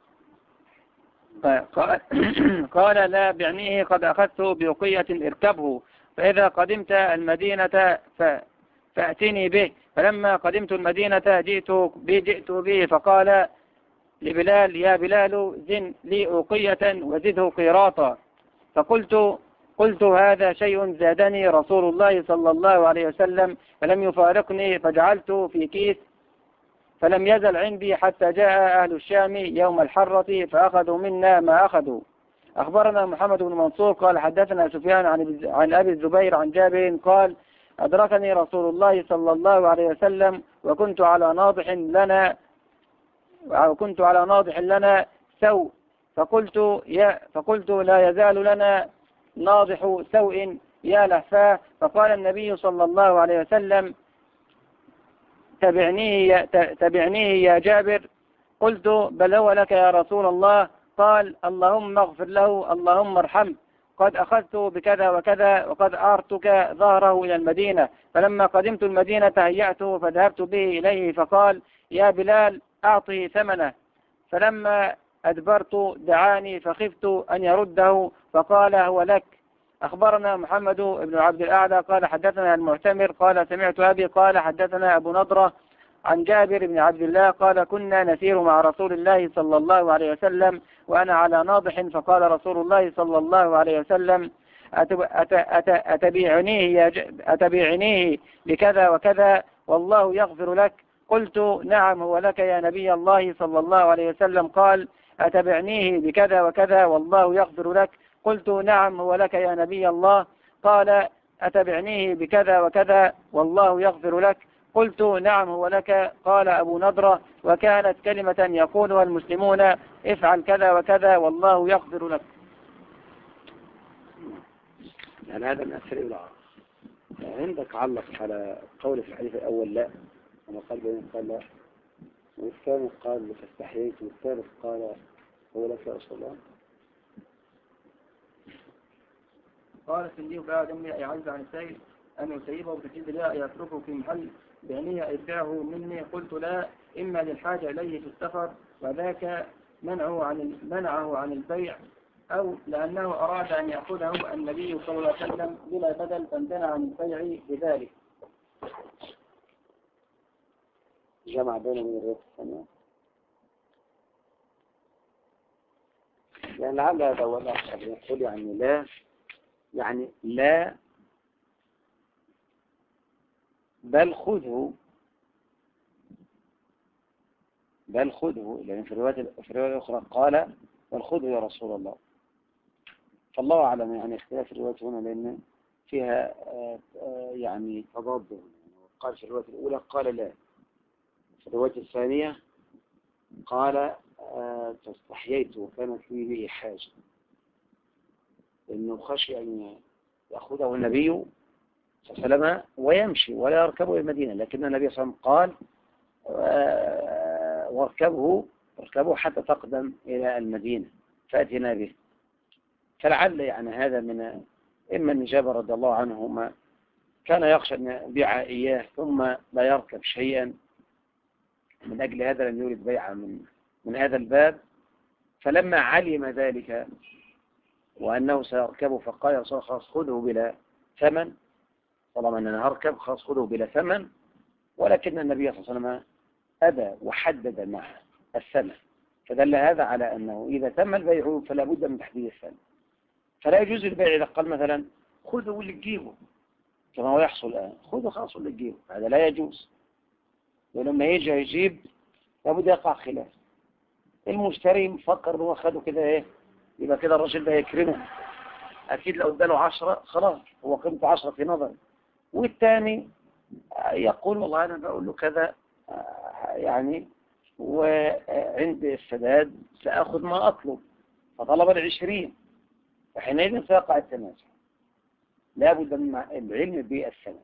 قال لا بعنيه قد أخذته بوقية اركبه، فإذا قدمت المدينة فأتني به. فلما قدمت المدينة جئت به، فقال لبلال يا بلال زن لي أوقية وزده قيراطا. قلت هذا شيء زادني رسول الله صلى الله عليه وسلم، فلم يفارقني، فجعلته في كيس، فلم يزل عندي حتى جاء أهل الشام يوم الحرة فأخذوا منا ما أخذوا. أخبرنا محمد بن منصور قال حدثنا سفيان عن أبي الزبير عن جابر قال أدركني رسول الله صلى الله عليه وسلم وكنت على ناضح لنا سوء، فقلت لا يزال لنا ناضح سوء يا لهفاه. فقال النبي صلى الله عليه وسلم تبعنيه يا جابر. قلت بل هو لك يا رسول الله. قال اللهم اغفر له، اللهم ارحمه، قد أخذت بكذا وكذا، وقد أعرتك ظهره إلى المدينة. فلما قدمت المدينة هيأته فذهبت به إليه، فقال يا بلال أعطه ثمنه. فلما أدبرت دعاني فخفت أن يرده، فقال هو لك. أخبرنا محمد بن عبد الأعلى قال حدثنا المعتمر قال سمعت أبي قال حدثنا أبو نضرة عن جابر بن عبد الله قال كنا نسير مع رسول الله صلى الله عليه وسلم وأنا على ناضح، فقال رسول الله صلى الله عليه وسلم أتبيعنيه بكذا وكذا والله يغفر لك؟ قلت نعم هو لك يا نبي الله صلى الله عليه وسلم. قال أتبعنيه بكذا وكذا والله يغفر لك؟ قلت نعم هو لك يا نبي الله. قال أتبعنيه بكذا وكذا والله يغفر لك؟ قلت نعم هو لك. قال أبو نضرة وكانت كلمة يقولها المسلمون افعل كذا وكذا والله يغفر لك. يعني هذا من أسرع العرب. عندك علق على قول في الحديث الأول لا، وما قال لا، والثاني قال فاستحييت، والثالث قال هو لك يا رسول الله. قال السندي بعد أمي يعز عن السيد أن يسيبه بجد لا يتركه في محل بعنية إرجاه مني. قلت لا، إما للحاجة إليه في السفر وذاك منعه عن البيع، أو لأنه أراد أن يأخذه النبي صلى الله عليه وسلم بلا بدل فامتنع عن البيع بذلك. جمع بين الروايات الثانية، يعني لعل هذا ولا يقول يعني لا بل خذه بل خذه، لأن في الرواية الأخرى قال بل خذه يا رسول الله. فالله أعلم يعني اختلاف الروايات هنا، لأن فيها يعني تضاد. قال في الرواية الأولى قال لا، في الرواية الثانية قال فاستحييت وكانت لي به حاجة، لأنه خشي أن يأخذه النبي صلى الله عليه وسلم ويمشي ولا يركبه إلى المدينة، لكن النبي صلى الله عليه وسلم قال واركبه حتى تقدم إلى المدينة فأتنا به. فلعل يعني هذا من إما أن جابر رضي الله عنهما كان يخشى أن يبيع إياه ثم لا يركب شيئا، من أجل هذا لم يريد بيعا من هذا الباب. فلما علم ذلك وأنه سيركبه فقال يا رسول الله خلاص خذه بلا ثمن، طالما أننا هركب خلاص خذه بلا ثمن. ولكن النبي صلى الله عليه وسلم أبى وحدد معه الثمن، فدل هذا على أنه إذا تم البيع فلا بد من تحديد الثمن. فلا يجوز البيع إذا قال مثلا خذه واللي تجيبه، كما هو يحصل الآن، خذه خلاص واللي تجيبه، هذا لا يجوز. ولما يجي يجيب لابد يقع خلاف. المشتري مفكر انه خده كده ايه، يبقى كده الراجل ده يكرمه، اكيد لو اداله 10 خلاص هو قيمته 10 في نظري. والثاني يقول والله انا بقول له كذا يعني، وعند السداد ساخذ ما اطلب، فطلب 20، فحينئذ سيقع التنازع. لابد من العلم بالثمن.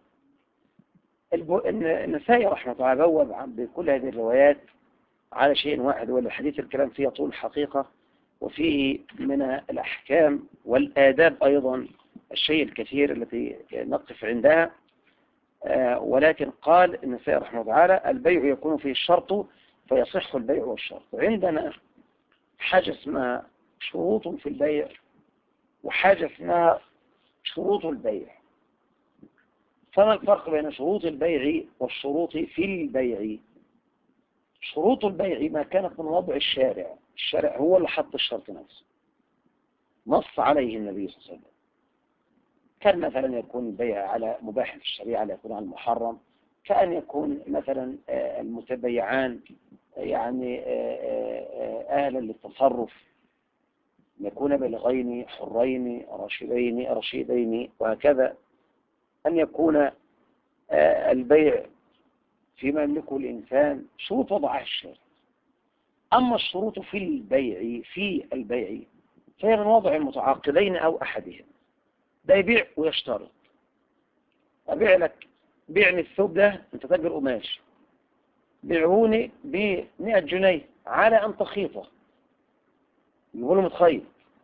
النسائي رحمه الله بوب بكل هذه الروايات على شيء واحد، والحديث الكلام فيه طول الحقيقة، وفيه من الأحكام والآداب أيضا الشيء الكثير التي نقف عندها. ولكن قال النسائي رحمه الله تعالى البيع يكون فيه الشرط فيصح البيع والشرط. عندنا حاجة اسمها شروط في البيع وحاجة اسمها شروط البيع. فما الفرق بين شروط البيع والشروط في البيع؟ شروط البيع ما كانت من وضع الشارع هو اللي حط الشرط نفسه، نص عليه النبي صلى الله عليه وسلم. كان مثلا يكون البيع على مباح في الشريعة، لا يكون على المحرم. كأن يكون مثلا المتبيعان يعني أهلا للتصرف، يكون بالغين حرين رشيدين وهكذا. أن يكون البيع فيما يملكه الإنسان، شروط وضعها الشارع. أما الشروط في البيع فهي من وضع المتعاقدين أو أحدهم. ده يبيع ويشترط، أبيع لك، بيعني الثوب ده أنت تاجر قماش، بيعوني ب100 جنيه على أن تخيطه، يقولوا متخيط.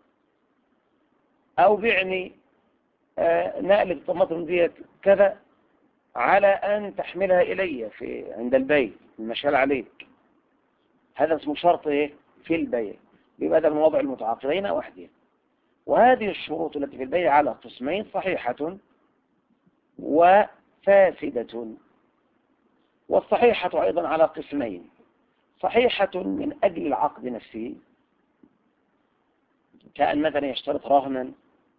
أو بيعني نقل الطماطم ديت كذا على أن تحملها إلي عند البيت المشال عليك. هذا اسمه شرط إيه في البيع، بيبقى ده من وضع المتعاقدين أو أحدهم. وهذه الشروط التي في البيع على قسمين: صحيحة وفاسدة. والصحيحة أيضا على قسمين: صحيحة من أجل العقد نفسه، كأن مثلا يشترط رهنا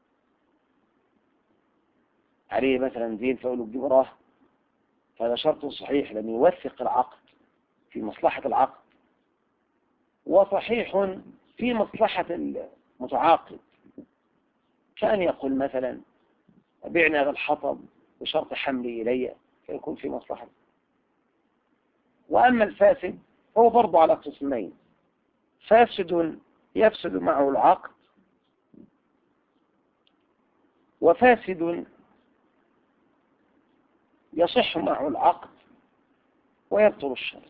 عليه مثلا دين فيقول له تجيب رهن، فهذا شرط صحيح لأنه يوثق العقد في مصلحة العقد. وصحيح في مصلحة المتعاقد، كأن يقول مثلا بيعني هذا الحطب بشرط حملي إلي، فيكون في مصلحة. وأما الفاسد هو برضو على قسمين: فاسد يفسد معه العقد، وفاسد يصح معه العقد ويبطل الشرط.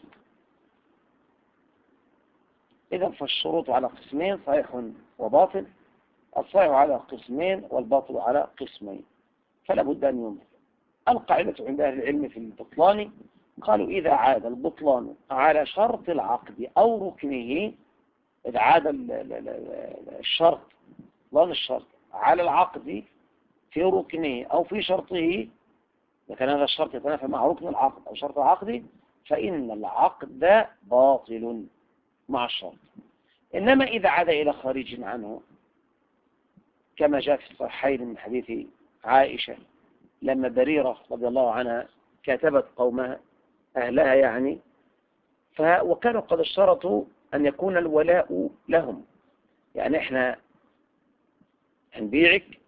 إذا فالشروط على قسمين: صحيح وباطل. الصحيح على قسمين والباطل على قسمين، فلا بد أن ينظر. القاعدة عند أهل العلم في البطلان قالوا إذا عاد البطلان على شرط العقد أو ركنه، إذا عاد الشرط بطلان الشرط على العقد في ركنه أو في شرطه، إذا كان هذا الشرط يتنافى مع ركن العقد أو شرط العقد، فإن العقد باطل مع الشرط. إنما إذا عاد إلى خارج عنه، كما جاء في الصحيحين من حديث عائشة لما بريرة رضي الله عنها كتبت قومها أهلها يعني وكانوا قد اشترطوا أن يكون الولاء لهم، يعني احنا هنبيعك